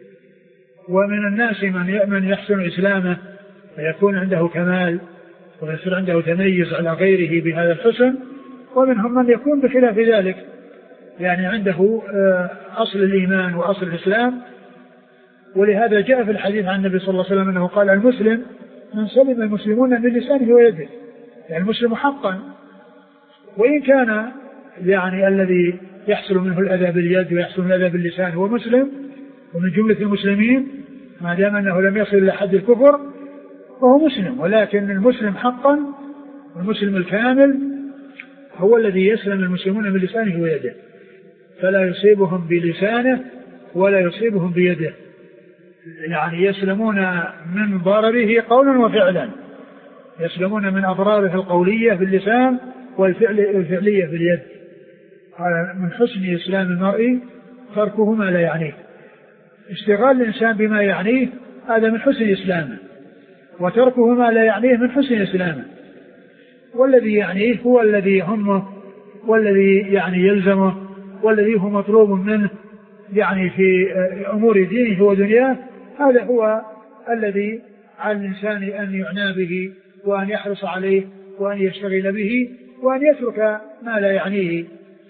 ومن الناس من يحسن إسلامه ويكون عنده كمال ويصير عنده تميز على غيره بهذا الحسن، ومنهم من يكون بخلاف ذلك، يعني عنده أصل الإيمان وأصل الإسلام. ولهذا جاء في الحديث عن النبي صلى الله عليه وسلم أنه قال المسلم من سلم المسلمون من لسانه ويده، يعني المسلم حقا وإن كان يعني الذي يحصل منه الأذى باليد ويحصل منه الأذى باللسان هو مسلم ومن جملة المسلمين ما دام أنه لم يصل إلى حد الكفر فهو مسلم، ولكن المسلم حقا المسلم الكامل هو الذي يسلم المسلمون من لسانه ويده، فلا يصيبهم بلسانه ولا يصيبهم بيده، يعني يسلمون من ضرره قولا وفعلا، يسلمون من أضراره القولية باللسان والفعلية باليد. قال من حسن إسلام المرء تركه ما لا يعنيه. اشتغال الإنسان بما يعنيه هذا من حسن إسلامه، وتركه ما لا يعنيه من حسن إسلامه. والذي يعنيه هو الذي يهمه والذي يعني يلزمه والذي هو مطلوب منه يعني في أمور دينه ودنياه، هذا هو الذي على الإنسان أن يعنى به وأن يحرص عليه وأن يشتغل به وأن يترك ما لا يعنيه،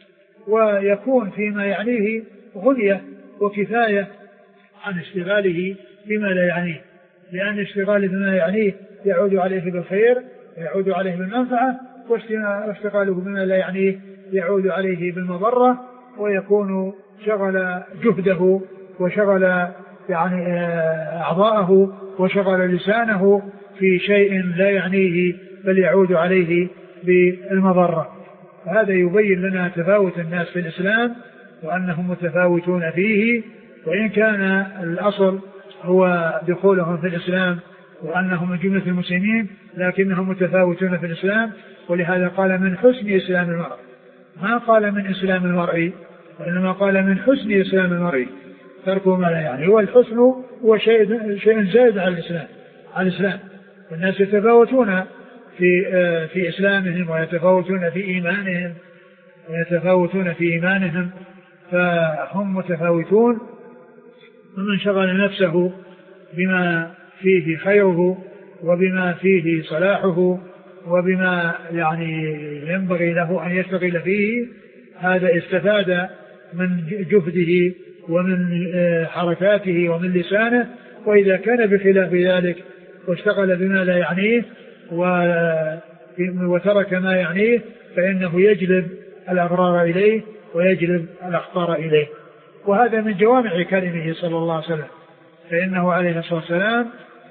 ويكون فيما يعنيه غنية وكفاية عن اشتغاله بما لا يعنيه، لأن اشتغاله بما يعنيه يعود عليه بالخير ويعود عليه بالمنفعة، واشتغاله بما لا يعنيه يعود عليه بالمضرة، ويكون شغل جهده وشغل يعني أعضاءه وشغل لسانه في شيء لا يعنيه بل يعود عليه بالمضرة. هذا يبين لنا تفاوت الناس في الإسلام وأنهم متفاوتون فيه، وإن كان الأصل هو دخولهم في الإسلام وأنهم من جملة المسلمين، لكنهم متفاوتون في الإسلام. ولهذا قال من حسن إسلام المرء، ما قال من إسلام المرء، وإنما قال من حسن إسلام المرء تركه ما لا يعني. هو الحسن هو شيء زائد على الإسلام. والناس يتفاوتون في إسلامهم ويتفاوتون في إيمانهم فهم متفاوتون. ومن شغل نفسه بما فيه خيره وبما فيه صلاحه وبما يعني ينبغي له أن يشتغل فيه، هذا استفاد من جهده ومن حركاته ومن لسانه. وإذا كان بخلاف ذلك واشتغل بما لا يعنيه وترك ما يعنيه فإنه يجلب الأضرار إليه ويجلب الأخطار إليه. وهذا من جوامع كلمه صلى الله عليه وسلم، فإنه عليه الصلاة والسلام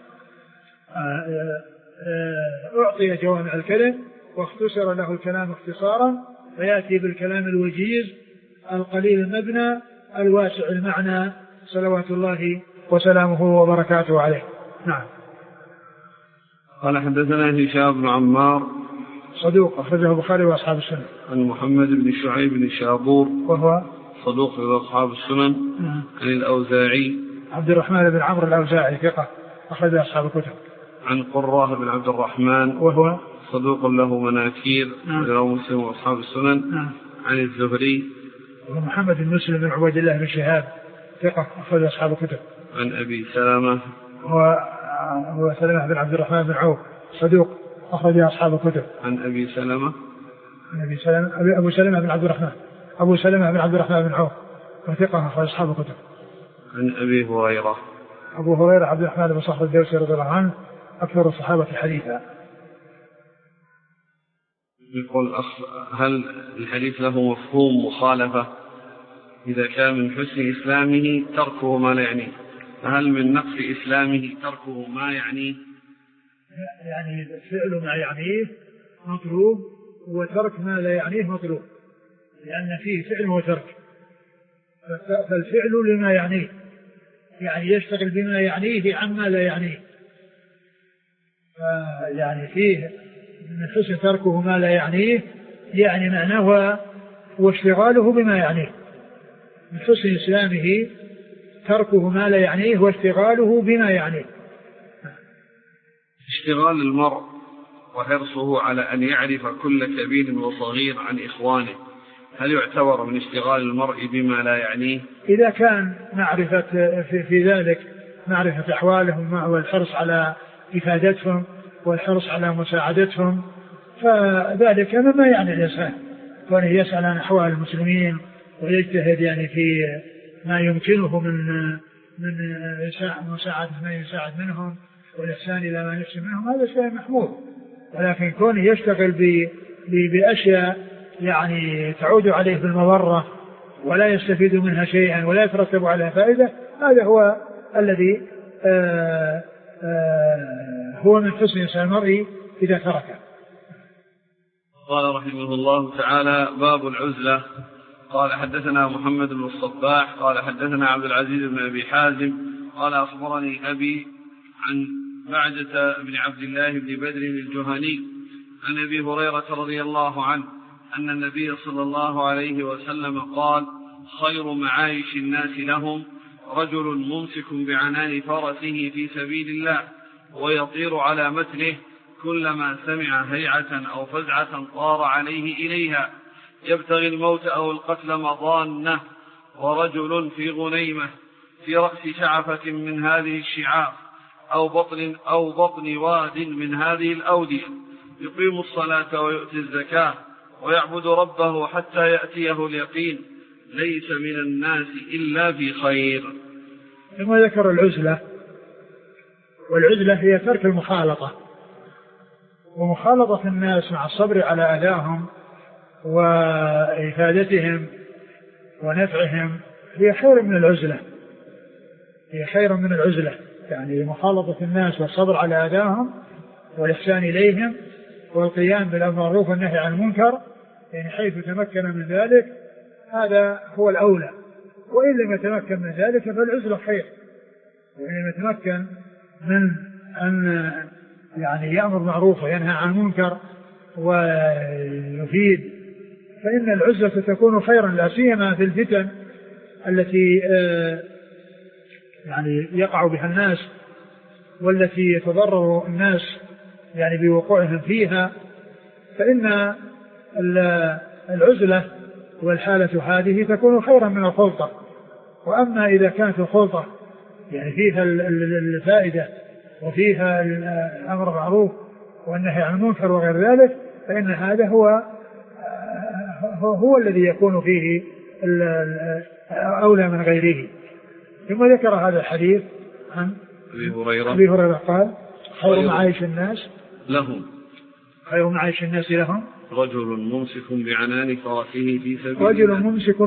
أعطي جوامع الكلم واختصر له الكلام اختصارا، فيأتي بالكلام الوجيز القليل المبنى الواسع المعنى صلوات الله وسلامه وبركاته عليه. نعم. قال حدثنا هشام بن عمار صدوق أخرجه البخاري وأصحاب السنن. عن محمد بن شعيب بن شابور وهو صدوق لأصحاب السنن. عن الأوزاعي عبد الرحمن بن عمرو الأوزاعي ثقة أخرج أصحاب الكتب. عن قراه بن عبد الرحمن وهو صدوق له مناكير رواه مسلم وأصحاب السنن. عن الزهري محمد بن مسلم بن عبيد الله بن شهاب ثقة أخرج أصحاب الكتب. عن أبي سلمة هو سلمة بن عبد الرحمن بن عوف صدوق أخرج أصحاب الكتب. عن أبي سلمة أبو سلمة بن عبد الرحمن بن عوف وثقة أخرج أصحاب الكتب. عن أبي هريرة عبد الرحمن بن صخر الدوسي رضي الله عنه أكثر الصحابة حديثا. يقول هل الحديث له مفهوم مخالفة إذا كان من حسن إسلامه تركه ما لا يعنيه، فهل من نقص إسلامه تركه ما يعنيه؟ يعني فعل ما يعنيه مطلوب وترك ما لا يعنيه مطلوب، لأن فيه فعل وترك. فالفعل لما يعنيه يعني يشتغل بما يعنيه عما لا يعنيه، يعني فيه من حسن تركه ما لا يعنيه يعني معناه واشتغاله بما يعنيه. من حسن إسلامه تركه ما لا يعنيه واشتغاله بما يعنيه. اشتغال المرء وحرصه على أن يعرف كل كبير وصغير عن إخوانه، هل يعتبر من اشتغال المرء بما لا يعنيه؟ إذا كان معرفة في ذلك معرفة أحوالهم والحرص على إفادتهم والحرص على مساعدتهم، فذلك مما يعني الإنسان وأنه يسأل عن أحوال المسلمين ويجتهد يعني في ما يمكنه من مساعدة ما يساعد منهم والإحسان إلى ما يحسن منهم، هذا شيء محمود. ولكن كونه يشتغل بأشياء يعني تعود عليه بالمضرة ولا يستفيد منها شيئا ولا يترتب عليها فائدة، هذا هو الذي هو من حسن إسلام المرء إذا تركه. قال رحمه الله تعالى: باب العزلة. قال حدثنا محمد بن الصباح قال حدثنا عبد العزيز بن أبي حازم قال أخبرني أبي عن بعدة بن عبد الله بن بدر الجهني عن أبي هريرة رضي الله عنه أن النبي صلى الله عليه وسلم قال: خير معايش الناس لهم رجل ممسك بعنان فرسه في سبيل الله ويطير على متنه كلما سمع هيعة أو فزعة طار عليه إليها يبتغي الموت أو القتل مضانه، ورجل في غنيمة في رأس شعفة من هذه الشعاب أو بطن واد من هذه الأودية يقيم الصلاة ويؤتي الزكاة ويعبد ربه حتى يأتيه اليقين ليس من الناس إلا في خير. ثم ذكر العزلة، والعزلة هي ترك المخالطة، ومخالطة الناس مع الصبر على أذاهم وإفادتهم ونفعهم هي خير من العزلة، يعني مخالطة الناس والصبر على أذاهم والإحسان إليهم والقيام بالمعروف والنهي عن المنكر، يعني حيث تمكن من ذلك هذا هو الأولى. وإن لم يتمكن من ذلك فالعزلة خير، وإن لم يتمكن من أن يعني يأمر معروف وينهى عن المنكر ويفيد فإن العزلة تكون خيرا، لا سيما في الفتن التي يعني يقع بها الناس والتي يتضرر الناس يعني بوقوعهم فيها، فإن العزلة والحالة هذه تكون خيرا من الخلطة. وأما إذا كانت الخلطة يعني فيها الفائدة وفيها الأمر معروف والنهي عن المنكر وغير ذلك فإن هذا هو الذي يكون فيه أولى من غيره. ثم ذكر هذا الحديث عن أبي هريرة قال خير معايش الناس لهم رجل ممسك بعنان فرسه في سبيل الله. رجل ممسك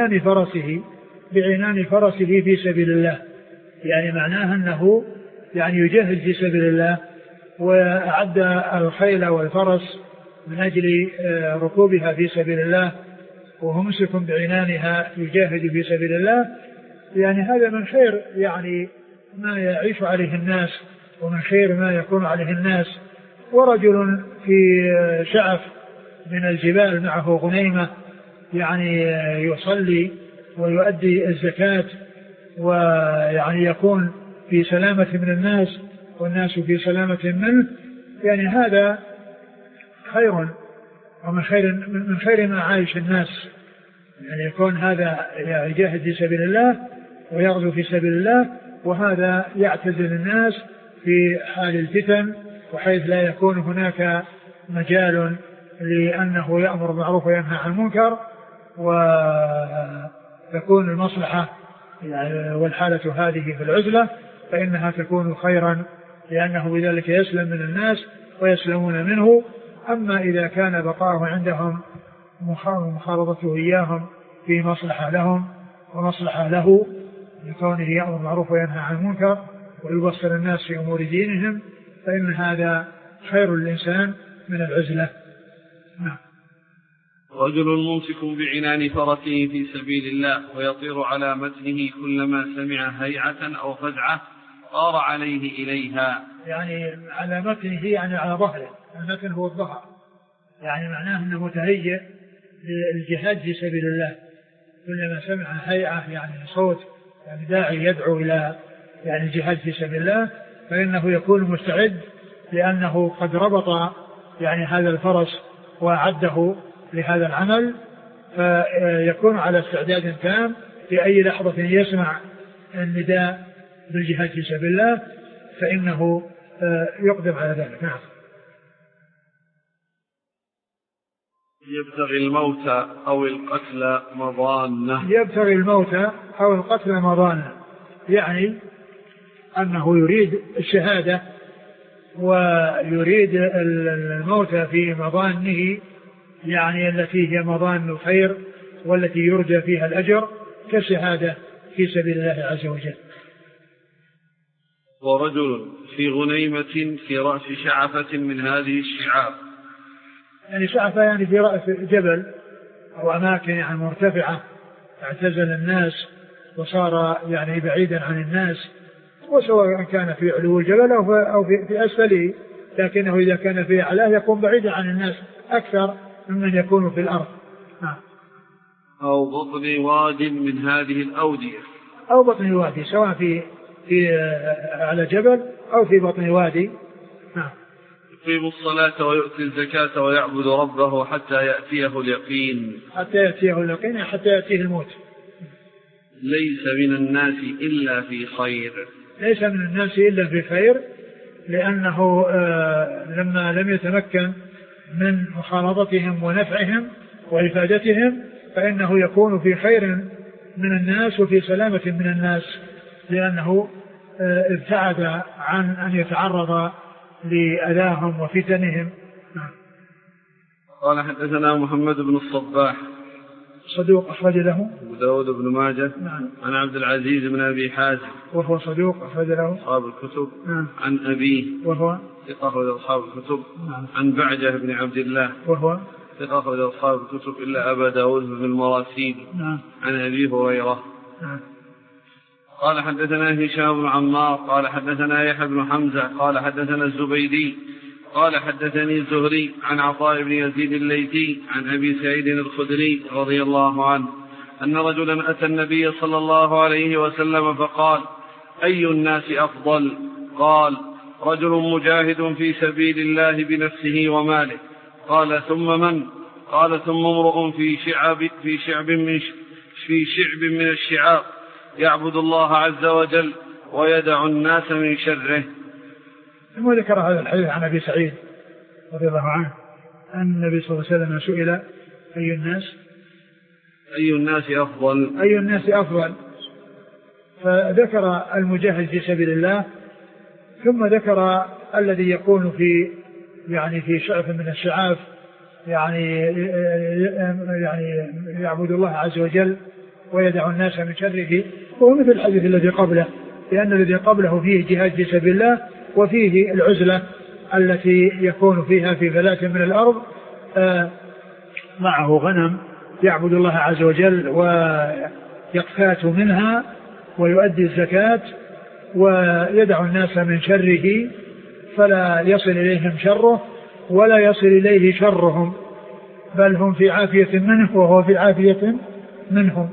بعنان فرسه في سبيل الله، يعني معناه أنه يعني يجاهد في سبيل الله وأعد الخيل والفرس من أجل ركوبها في سبيل الله، وهو ممسك بعنانها يجاهد في سبيل الله. يعني هذا من خير يعني ما يعيش عليه الناس ومن خير ما يكون عليه الناس. ورجل في شعف من الجبال معه غنيمة يعني يصلي ويؤدي الزكاة ويعني يكون في سلامة من الناس والناس في سلامة منه، يعني هذا خير ومن خير ما عايش الناس. يعني يكون هذا يجاهد في سبيل الله ويغزو في سبيل الله، وهذا يعتزل الناس في حال الفتن وحيث لا يكون هناك مجال لأنه يأمر بالمعروف وينهى عن المنكر وتكون المصلحة والحالة هذه في العزلة، فإنها تكون خيرا لأنه بذلك يسلم من الناس ويسلمون منه. أما إذا كان بقاءه عندهم مخالطته إياهم في مصلحة لهم ومصلحة له لكونه يأمر بالمعروف وينهى عن المنكر ويبصر الناس في أمور دينهم، فإن هذا خير الإنسان من العزلة. نعم. رجل ممسك بعنان فرسه في سبيل الله ويطير على متنه كلما سمع هيعة أو فزعة طار عليه إليها. يعني على متنه يعني على ظهره، المتن هو الظهر، يعني معناه أنه متهيئ للجهاد في سبيل الله. كلما سمع هيعة يعني صوت يعني داعي يدعو إلى يعني الجهاد في سبيل الله فإنه يكون مستعد، لأنه قد ربط يعني هذا الفرس وأعده لهذا العمل، فيكون على استعداد تام في أي لحظة يسمع النداء بالجهاد في سبيل الله فإنه يقدم على ذلك. نعم. يبتغي الموت أو القتل مضانة. يبتغي الموت أو القتل مضانة، يعني أنه يريد الشهادة ويريد الموت في مضانه، يعني التي هي مضان الخير والتي يرجى فيها الأجر كالشهادة في سبيل الله عز وجل. ورجل في غنيمة في رأس شعفة من هذه الشعاب، يعني شعفة يعني في رأس جبل أو أماكن يعني مرتفعة، اعتزل الناس وصار يعني بعيدا عن الناس، وسواء كان في علو الجبل أو في أسفله، لكنه إذا كان في أعلاه يكون بعيدا عن الناس أكثر ممن يكون في الأرض. أو بطن واد من هذه الأودية، أو بطن وادي، سواء في على جبل أو في بطن وادي. يقيم الصلاة ويؤتي الزكاة ويعبد ربه حتى يأتيه اليقين. حتى يأتيه اليقين، حتى يأتيه الموت. ليس من الناس إلا في خير. ليس من الناس إلا في خير، لأنه لما لم يتمكن من مخالطتهم ونفعهم وإفادتهم فإنه يكون في خير من الناس وفي سلامة من الناس، لأنه ابتعد عن أن يتعرض لأذاهم وفتنهم. قال حدثنا محمد بن الصباح صدوق أخرج له أبو داود بن ماجه. نعم. عن عبد العزيز بن أبي حازم وهو صدوق أخرج له أصحاب الكتب. نعم. عن أبيه وهو ثقة أخرج أصحاب الكتب. نعم. عن بعجة بن عبد الله وهو ثقة أخرج أصحاب الكتب إلا أبا داود في المراسيل. نعم. عن أبي هريرة. نعم. قال حدثنا هشام بن عمار قال حدثنا يحيى بن حمزة قال حدثنا الزبيدي قال حدثني الزهري عن عطاء بن يزيد الليثي عن أبي سعيد الخدري رضي الله عنه أن رجلا أتى النبي صلى الله عليه وسلم فقال: أي الناس أفضل؟ قال: رجل مجاهد في سبيل الله بنفسه وماله. قال: ثم من؟ قال: ثم امرؤ في شعب من الشعاب يعبد الله عز وجل ويدع الناس من شره. ثم ذكر هذا الحديث عن أبي سعيد رضي الله عنه أن النبي صلى الله عليه وسلم سئل: أي الناس أفضل؟ فذكر المجاهد في سبيل الله، ثم ذكر الذي يكون في شعب من الشعاب يعني يعبد الله عز وجل ويدع الناس من شره، وهو مثل الحديث الذي قبله، لأن الذي قبله فيه جهاد في سبيل الله وفيه العزلة التي يكون فيها في فلاة من الأرض معه غنم يعبد الله عز وجل ويقتات منها ويؤدي الزكاة ويدع الناس من شره فلا يصل إليهم شره ولا يصل إليه شرهم، بل هم في عافية منه وهو في عافية منهم.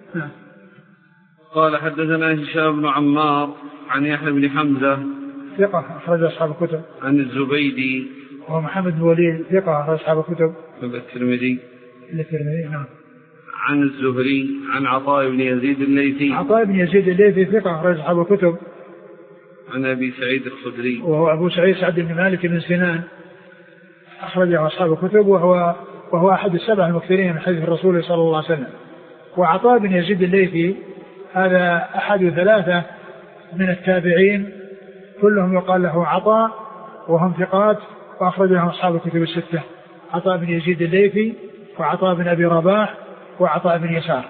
قال حدثنا هشام بن عمار عن يحيى بن حمزة ثقة أخرج أصحاب الكتب. عن الزبيدي ومحمد بن وليد ثقة أخرج أصحاب الكتب. الترمذي. نعم. عن الزهري عن عطاء بن يزيد الليثي. عطاء بن يزيد الليثي ثقة أخرج أصحاب الكتب. عن أبي سعيد الخدري وهو أبو سعيد سعد بن مالك بن سنان أخرجه أصحاب الكتب، وهو أحد السبع المكثرين من حديث الرسول صلى الله عليه وسلم. وعطاء بن يزيد الليثي هذا أحد 3 من التابعين كلهم يقال له عطاء وهم ثقات وأخرج لهم أصحاب الكتب 6: عطاء بن يزيد الليثي وعطاء بن أبي رباح وعطاء بن يسار.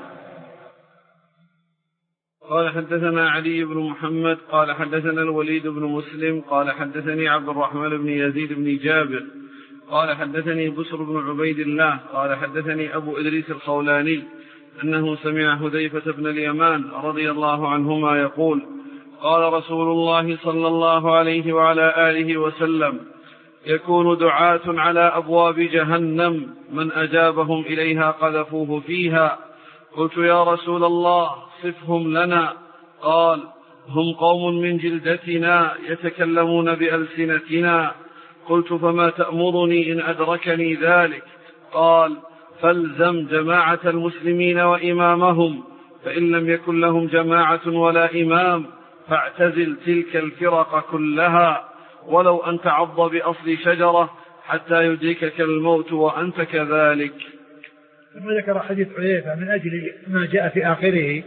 قال حدثنا علي بن محمد قال حدثنا الوليد بن مسلم قال حدثني عبد الرحمن بن يزيد بن جابر قال حدثني بسر بن عبيد الله قال حدثني أبو إدريس الخولاني أنه سمع حذيفة بن اليمان رضي الله عنهما يقول: قال رسول الله صلى الله عليه وعلى آله وسلم: يكون دعاة على أبواب جهنم من أجابهم إليها قذفوه فيها. قلت: يا رسول الله صفهم لنا. قال: هم قوم من جلدتنا يتكلمون بألسنتنا. قلت: فما تأمرني إن أدركني ذلك؟ قال: فالزم جماعة المسلمين وإمامهم، فإن لم يكن لهم جماعة ولا إمام فاعتزل تلك الفرق كلها ولو أن تعض بأصل شجرة حتى يدركك الموت وأنت كذلك. ثم ذكر حديث حذيفة من أجل ما جاء في آخره،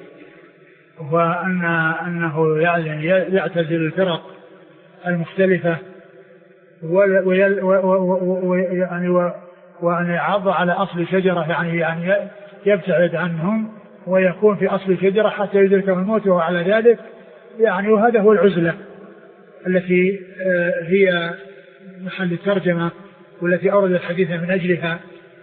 وأنه يعتزل الفرق المختلفة وأن يعض على أصل شجرة يعني يبتعد عنهم ويكون في أصل شجرة حتى يدركه الموت وهو على ذلك يعني. وهذا هو العزلة التي هي محل الترجمة والتي أورد الحديث من أجلها.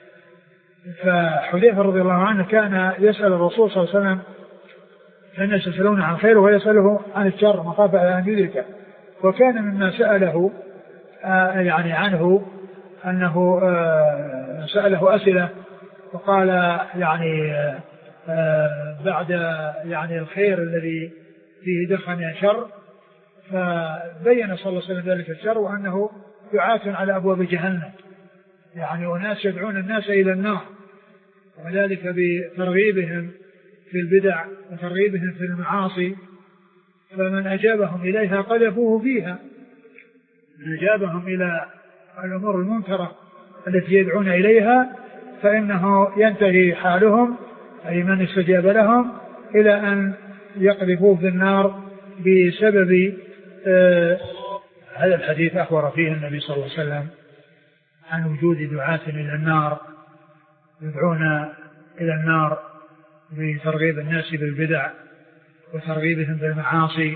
فحذيفة رضي الله عنه كان يسأل الرسول صلى الله عليه وسلم، الناس يسألون عن خير ويسأله عن الشر مخافة أن يدركه. وكان مما سأله يعني عنه أنه سأله أسئلة وقال يعني بعد يعني الخير الذي فيه دخن شر، فبين صلى الله عليه وسلم ذلك الشر وأنه دعاة على أبواب جهنم، يعني أناس يدعون الناس إلى النار، وذلك بترغيبهم في البدع وترغيبهم في المعاصي. فمن أجابهم إليها قذفوه فيها، من أجابهم إلى الأمور المنكرة التي يدعون إليها فإنه ينتهي حالهم أي من استجاب لهم إلى أن يقذفوه في النار بسبب هذا الحديث. أخبر فيه النبي صلى الله عليه وسلم عن وجود دعاة إلى النار يدعون إلى النار بترغيب الناس بالبدع وترغيبهم بالمعاصي،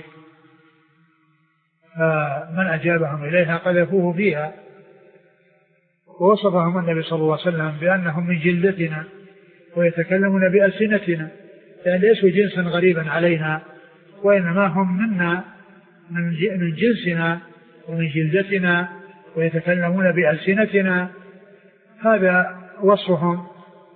فمن أجابهم إليها قذفوه فيها. ووصفهم النبي صلى الله عليه وسلم بأنهم من جلدتنا ويتكلمون بألسنتنا، يعني ليسوا جنسا غريبا علينا، وإنما هم منا من جنسنا ومن جلدتنا ويتكلمون بألسنتنا. هذا وصفهم،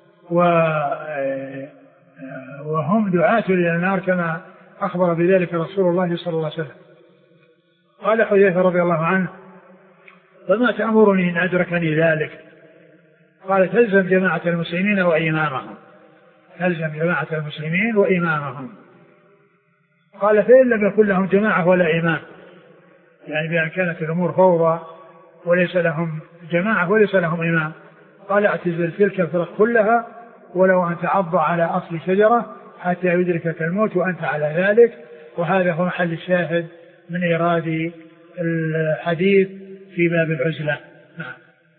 وهم دعاة إلى النار كما أخبر بذلك رسول الله صلى الله عليه وسلم. قال حذيفة رضي الله عنه: فما تأمرني إن أدركني ذلك؟ قال: تلزم جماعة المسلمين وإمامهم. تلزم جماعة المسلمين وإمامهم. قال: فإن لم يكن لهم جماعة ولا إمام، يعني بأن كانت الأمور فوضى وليس لهم جماعة وليس لهم إمام، قال: اعتزل تلك الفرق كلها ولو أن تعض على أصل شجرة حتى يدركك الموت وأنت على ذلك. وهذا هو محل الشاهد من إيراد الحديث في باب العزلة. نعم.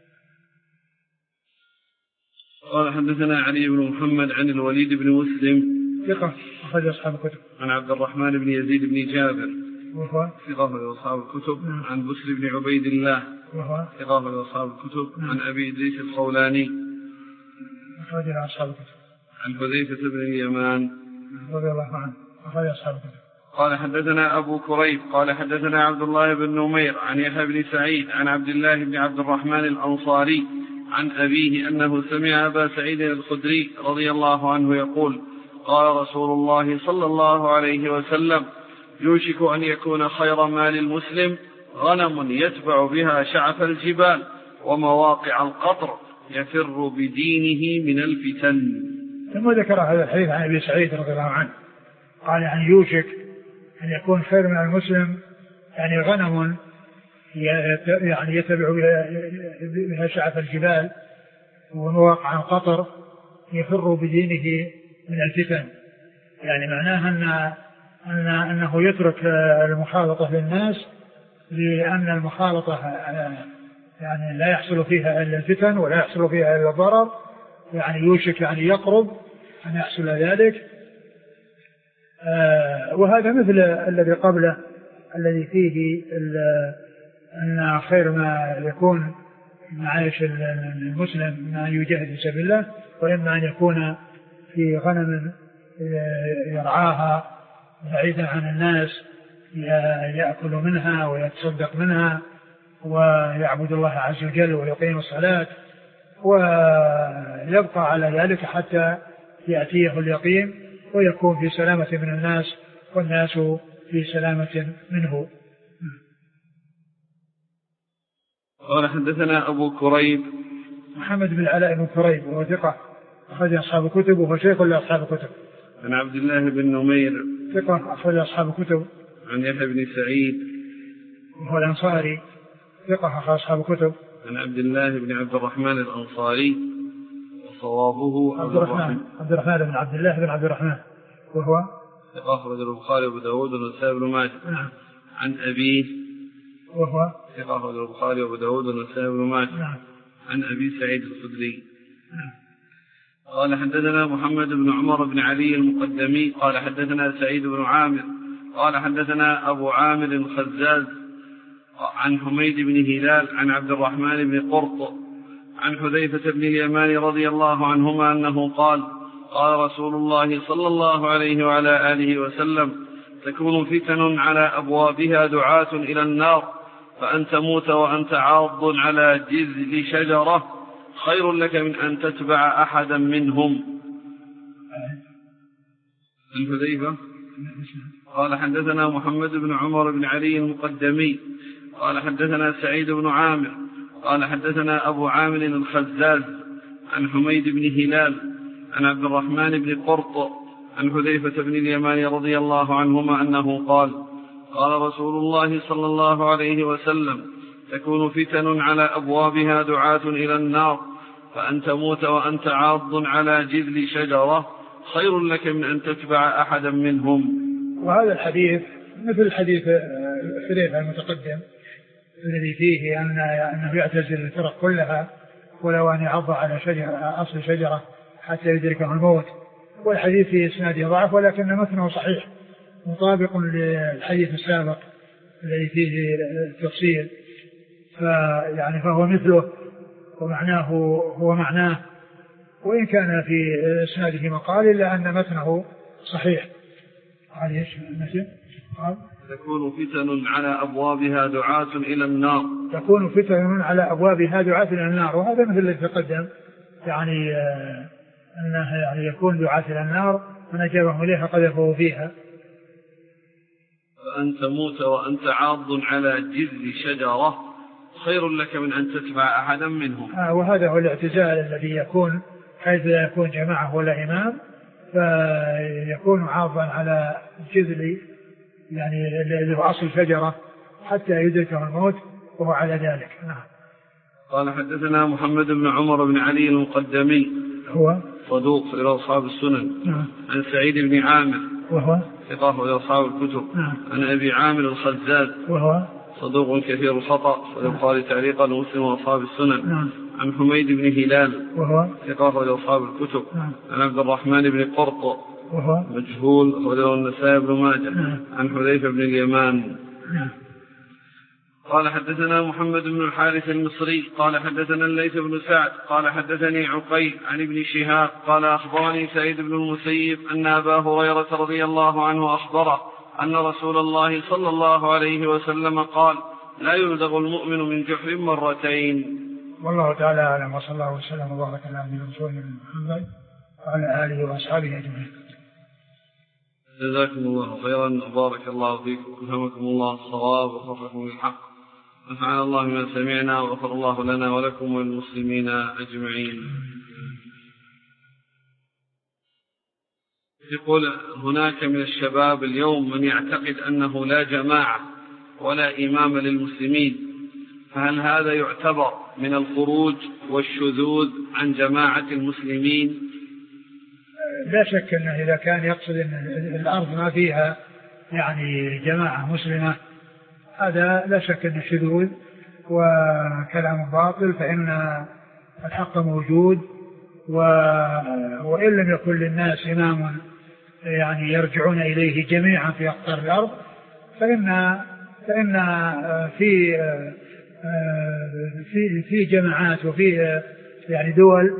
قال: حدثنا علي بن محمد عن الوليد بن مسلم ثقة أخرج أصحاب الكتب. عن عبد الرحمن بن يزيد بن جابر وهو ثقة أخرج أصحاب الكتب. عن بسر بن عبيد الله وهو ثقة أخرج أصحاب الكتب. عن أبي إدريس الخولاني أخرج أصحاب الكتب. عن حذيفة بن اليمان رضي الله عنه أخرج أصحاب الكتب. قال: حدثنا أبو كريب قال حدثنا عبد الله بن نمير عن يحيى بن سعيد عن عبد الله بن عبد الرحمن الأنصاري عن أبيه أنه سمع أبا سعيد الخدري رضي الله عنه يقول: قال رسول الله صلى الله عليه وسلم: يوشك أن يكون خير مال المسلم غنم يتبع بها شعف الجبال ومواقع القطر يفر بدينه من الفتن. ثم ذكر هذا الحديث عن أبي سعيد رضي الله عنه قال: يعني يوشك أن يكون خير من المسلم، يعني غنم يعني يتبع بها شعف الجبال ومواقع القطر يفر بدينه من الفتن. يعني معناها أنه يترك المخالطة للناس، لأن المخالطة يعني لا يحصل فيها إلا الفتن ولا يحصل فيها إلا الضرر، يعني يوشك يعني يقرب أن يحصل ذلك. وهذا مثل الذي قبله الذي فيه أن خير ما يكون معايش المسلم ما يجاهد في سبيل الله، وإما أن يكون في غنم يرعاها بعيدا عن الناس يأكل منها ويتصدق منها ويعبد الله عز وجل ويقيم الصلاة ويبقى على ذلك حتى يأتيه اليقين ويكون في سلامة من الناس والناس في سلامة منه. قال: حدثنا أبو كريب محمد بن العلاء بن كريب وهو ثقة أخرج أصحاب الكتب وهو شيخ لأصحاب الكتب. عن عبد الله بن نمير ثقة أخرج أصحاب الكتب. عن يحيى بن سعيد وهو الأنصاري ثقة أخرج أصحاب الكتب. عن عبد الله بن عبد الرحمن الأنصاري وصوابه عبد الرحمن بن عبد الله بن عبد الرحمن وهو ثقة أخرج البخاري وأبو داود والنسائي بن ماجه. نعم. عن أبيه وهو ثقة أخرج البخاري وأبو داود والنسائي بن ماجه. نعم. عن أبي سعيد الخدري. نعم. قال: حدثنا محمد بن عمر بن علي المقدمي قال حدثنا سعيد بن عامر قال حدثنا أبو عامر الخزاز عن حميد بن هلال عن عبد الرحمن بن قرط عن حذيفة بن اليمان رضي الله عنهما أنه قال: قال رسول الله صلى الله عليه وعلى آله وسلم: تكون فتن على أبوابها دعاة إلى النار، فأن تموت وأنت عاض على جذل شجرة خير لك من أن تتبع أحدا منهم. الحذيفة قال: حدثنا محمد بن عمر بن علي المقدمي قال حدثنا سعيد بن عامر قال حدثنا أبو عامر الخزاز عن حميد بن هلال عن عبد الرحمن بن قرط عن حذيفة بن اليمان رضي الله عنهما أنه قال: قال رسول الله صلى الله عليه وسلم: تكون فتن على أبوابها دعاة إلى النار، فأن تموت وأنت عاض على جذل شجرة خير لك من أن تتبع أحدا منهم. وهذا الحديث مثل حديث حذيفة المتقدم الذي فيه أنه يعتزل الفرق كلها ولو أن يعض على أصل شجرة حتى يدركه الموت. والحديث في إسناده ضعف ولكن متنه صحيح مطابق للحديث السابق الذي فيه التفصيل، فيعني فهو مثله ومعناه هو معناه، وإن كان في إسناده مقال إلا أن متنه صحيح. قال تكون فتن على أبوابها دعاة إلى النار. تكون فتن على أبوابها دعاة إلى النار، وهذا مثل الذي تقدم، يعني أنه يعني يكون دعاة إلى النار من أجابهم إليها قذفه فيها. فأن تموت وأنت عاض على جذع شجرة خير لك من أن تتبع أحدا منهم. وهذا هو الاعتزال الذي يكون حيث لا يكون جماعة ولا إمام، فيكون عاضا على الجذع يعني الذي هو أصل الشجرة حتى يدركه الموت وهو على ذلك. نعم. قال حدثنا محمد بن عمر بن علي المقدمي هو صدوق إلى أصحاب السنن. نعم. عن سعيد بن عامر وهو ثقة إلى أصحاب الكتب. نعم. عن أبي عامر الخزاز وهو صدوق كثير الخطأ والبخاري تعليقا ومسلم وأصحاب السنن. نعم. عن حميد بن هلال وهو ثقة إلى أصحاب الكتب. نعم. عن عبد الرحمن بن قرط وهو مجهول أخرجه النسائي بن ماجه. نعم. عن حذيفة بن اليمان. نعم. قال حدثنا محمد بن الحارث المصري قال حدثنا الليث بن سعد قال حدثني عقيل عن ابن شهاب قال أخبرني سعيد بن المسيب أن أبا هريرة رضي الله عنه أخبره أن رسول الله صلى الله عليه وسلم قال لا يلدغ المؤمن من جحر مرتين. والله تعالى أعلم، وصلى الله وسلم وبارك على نبينا محمد وعلى آله وأصحابه أجمعين. جزاكم الله خيرا وبارك الله فيكم وفهمكم الله الصواب ووفقكم للحق. نفعنا الله ما سمعنا وغفر الله لنا ولكم وللمسلمين أجمعين. يقول هناك من الشباب اليوم من يعتقد أنه لا جماعة ولا إمام للمسلمين، فهل هذا يعتبر من الخروج والشذوذ عن جماعة المسلمين؟ لا شك أنه إذا كان يقصد أن الأرض ما فيها يعني جماعة مسلمة هذا لا شك أنه شذوذ وكلام باطل، فإن الحق موجود، وإن لم يكن للناس إمام يعني يرجعون إليه جميعا في أقطار الأرض، فإن في جماعات وفي يعني دول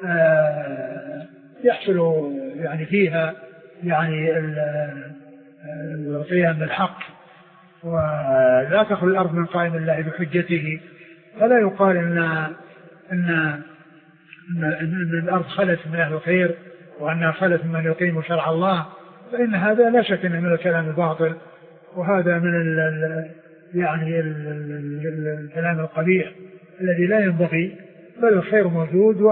يحصل يعني فيها يعني القيام بالحق، ولا تخلو الأرض من قائم الله بحجته، فلا يقال إن الأرض خلت من أهل الخير وأنها خلت من يقيم شرع الله، فإن هذا لا شك من الكلام الباطل، وهذا من يعني الكلام القبيح الذي لا ينبغي، بل الخير موجود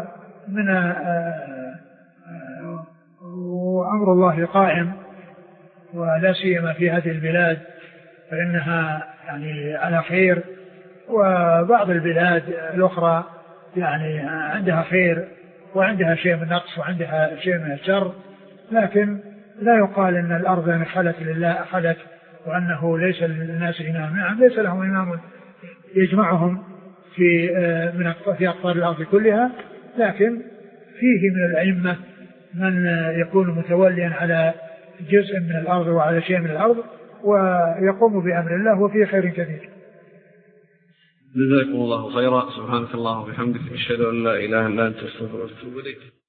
وأمر الله قائم، ولا سيما في هذه البلاد فإنها يعني على خير، وبعض البلاد الأخرى يعني عندها خير وعندها شيء من نقص وعندها شيء من الشر، لكن لا يقال أن الأرض يعني خلت لله خلت وأنه ليس للناس إمام. نعم ليس لهم إمام يجمعهم في أقطار الأرض كلها، لكن فيه من الأئمة من يكون متوليا على جزء من الأرض وعلى شيء من الأرض ويقوم بأمر الله وفيه خير كثير. جزاكم الله خيرا. سبحانك اللهم وبحمدك أشهد أن لا إله إلا أنت أستغفرك وأتوب إليك.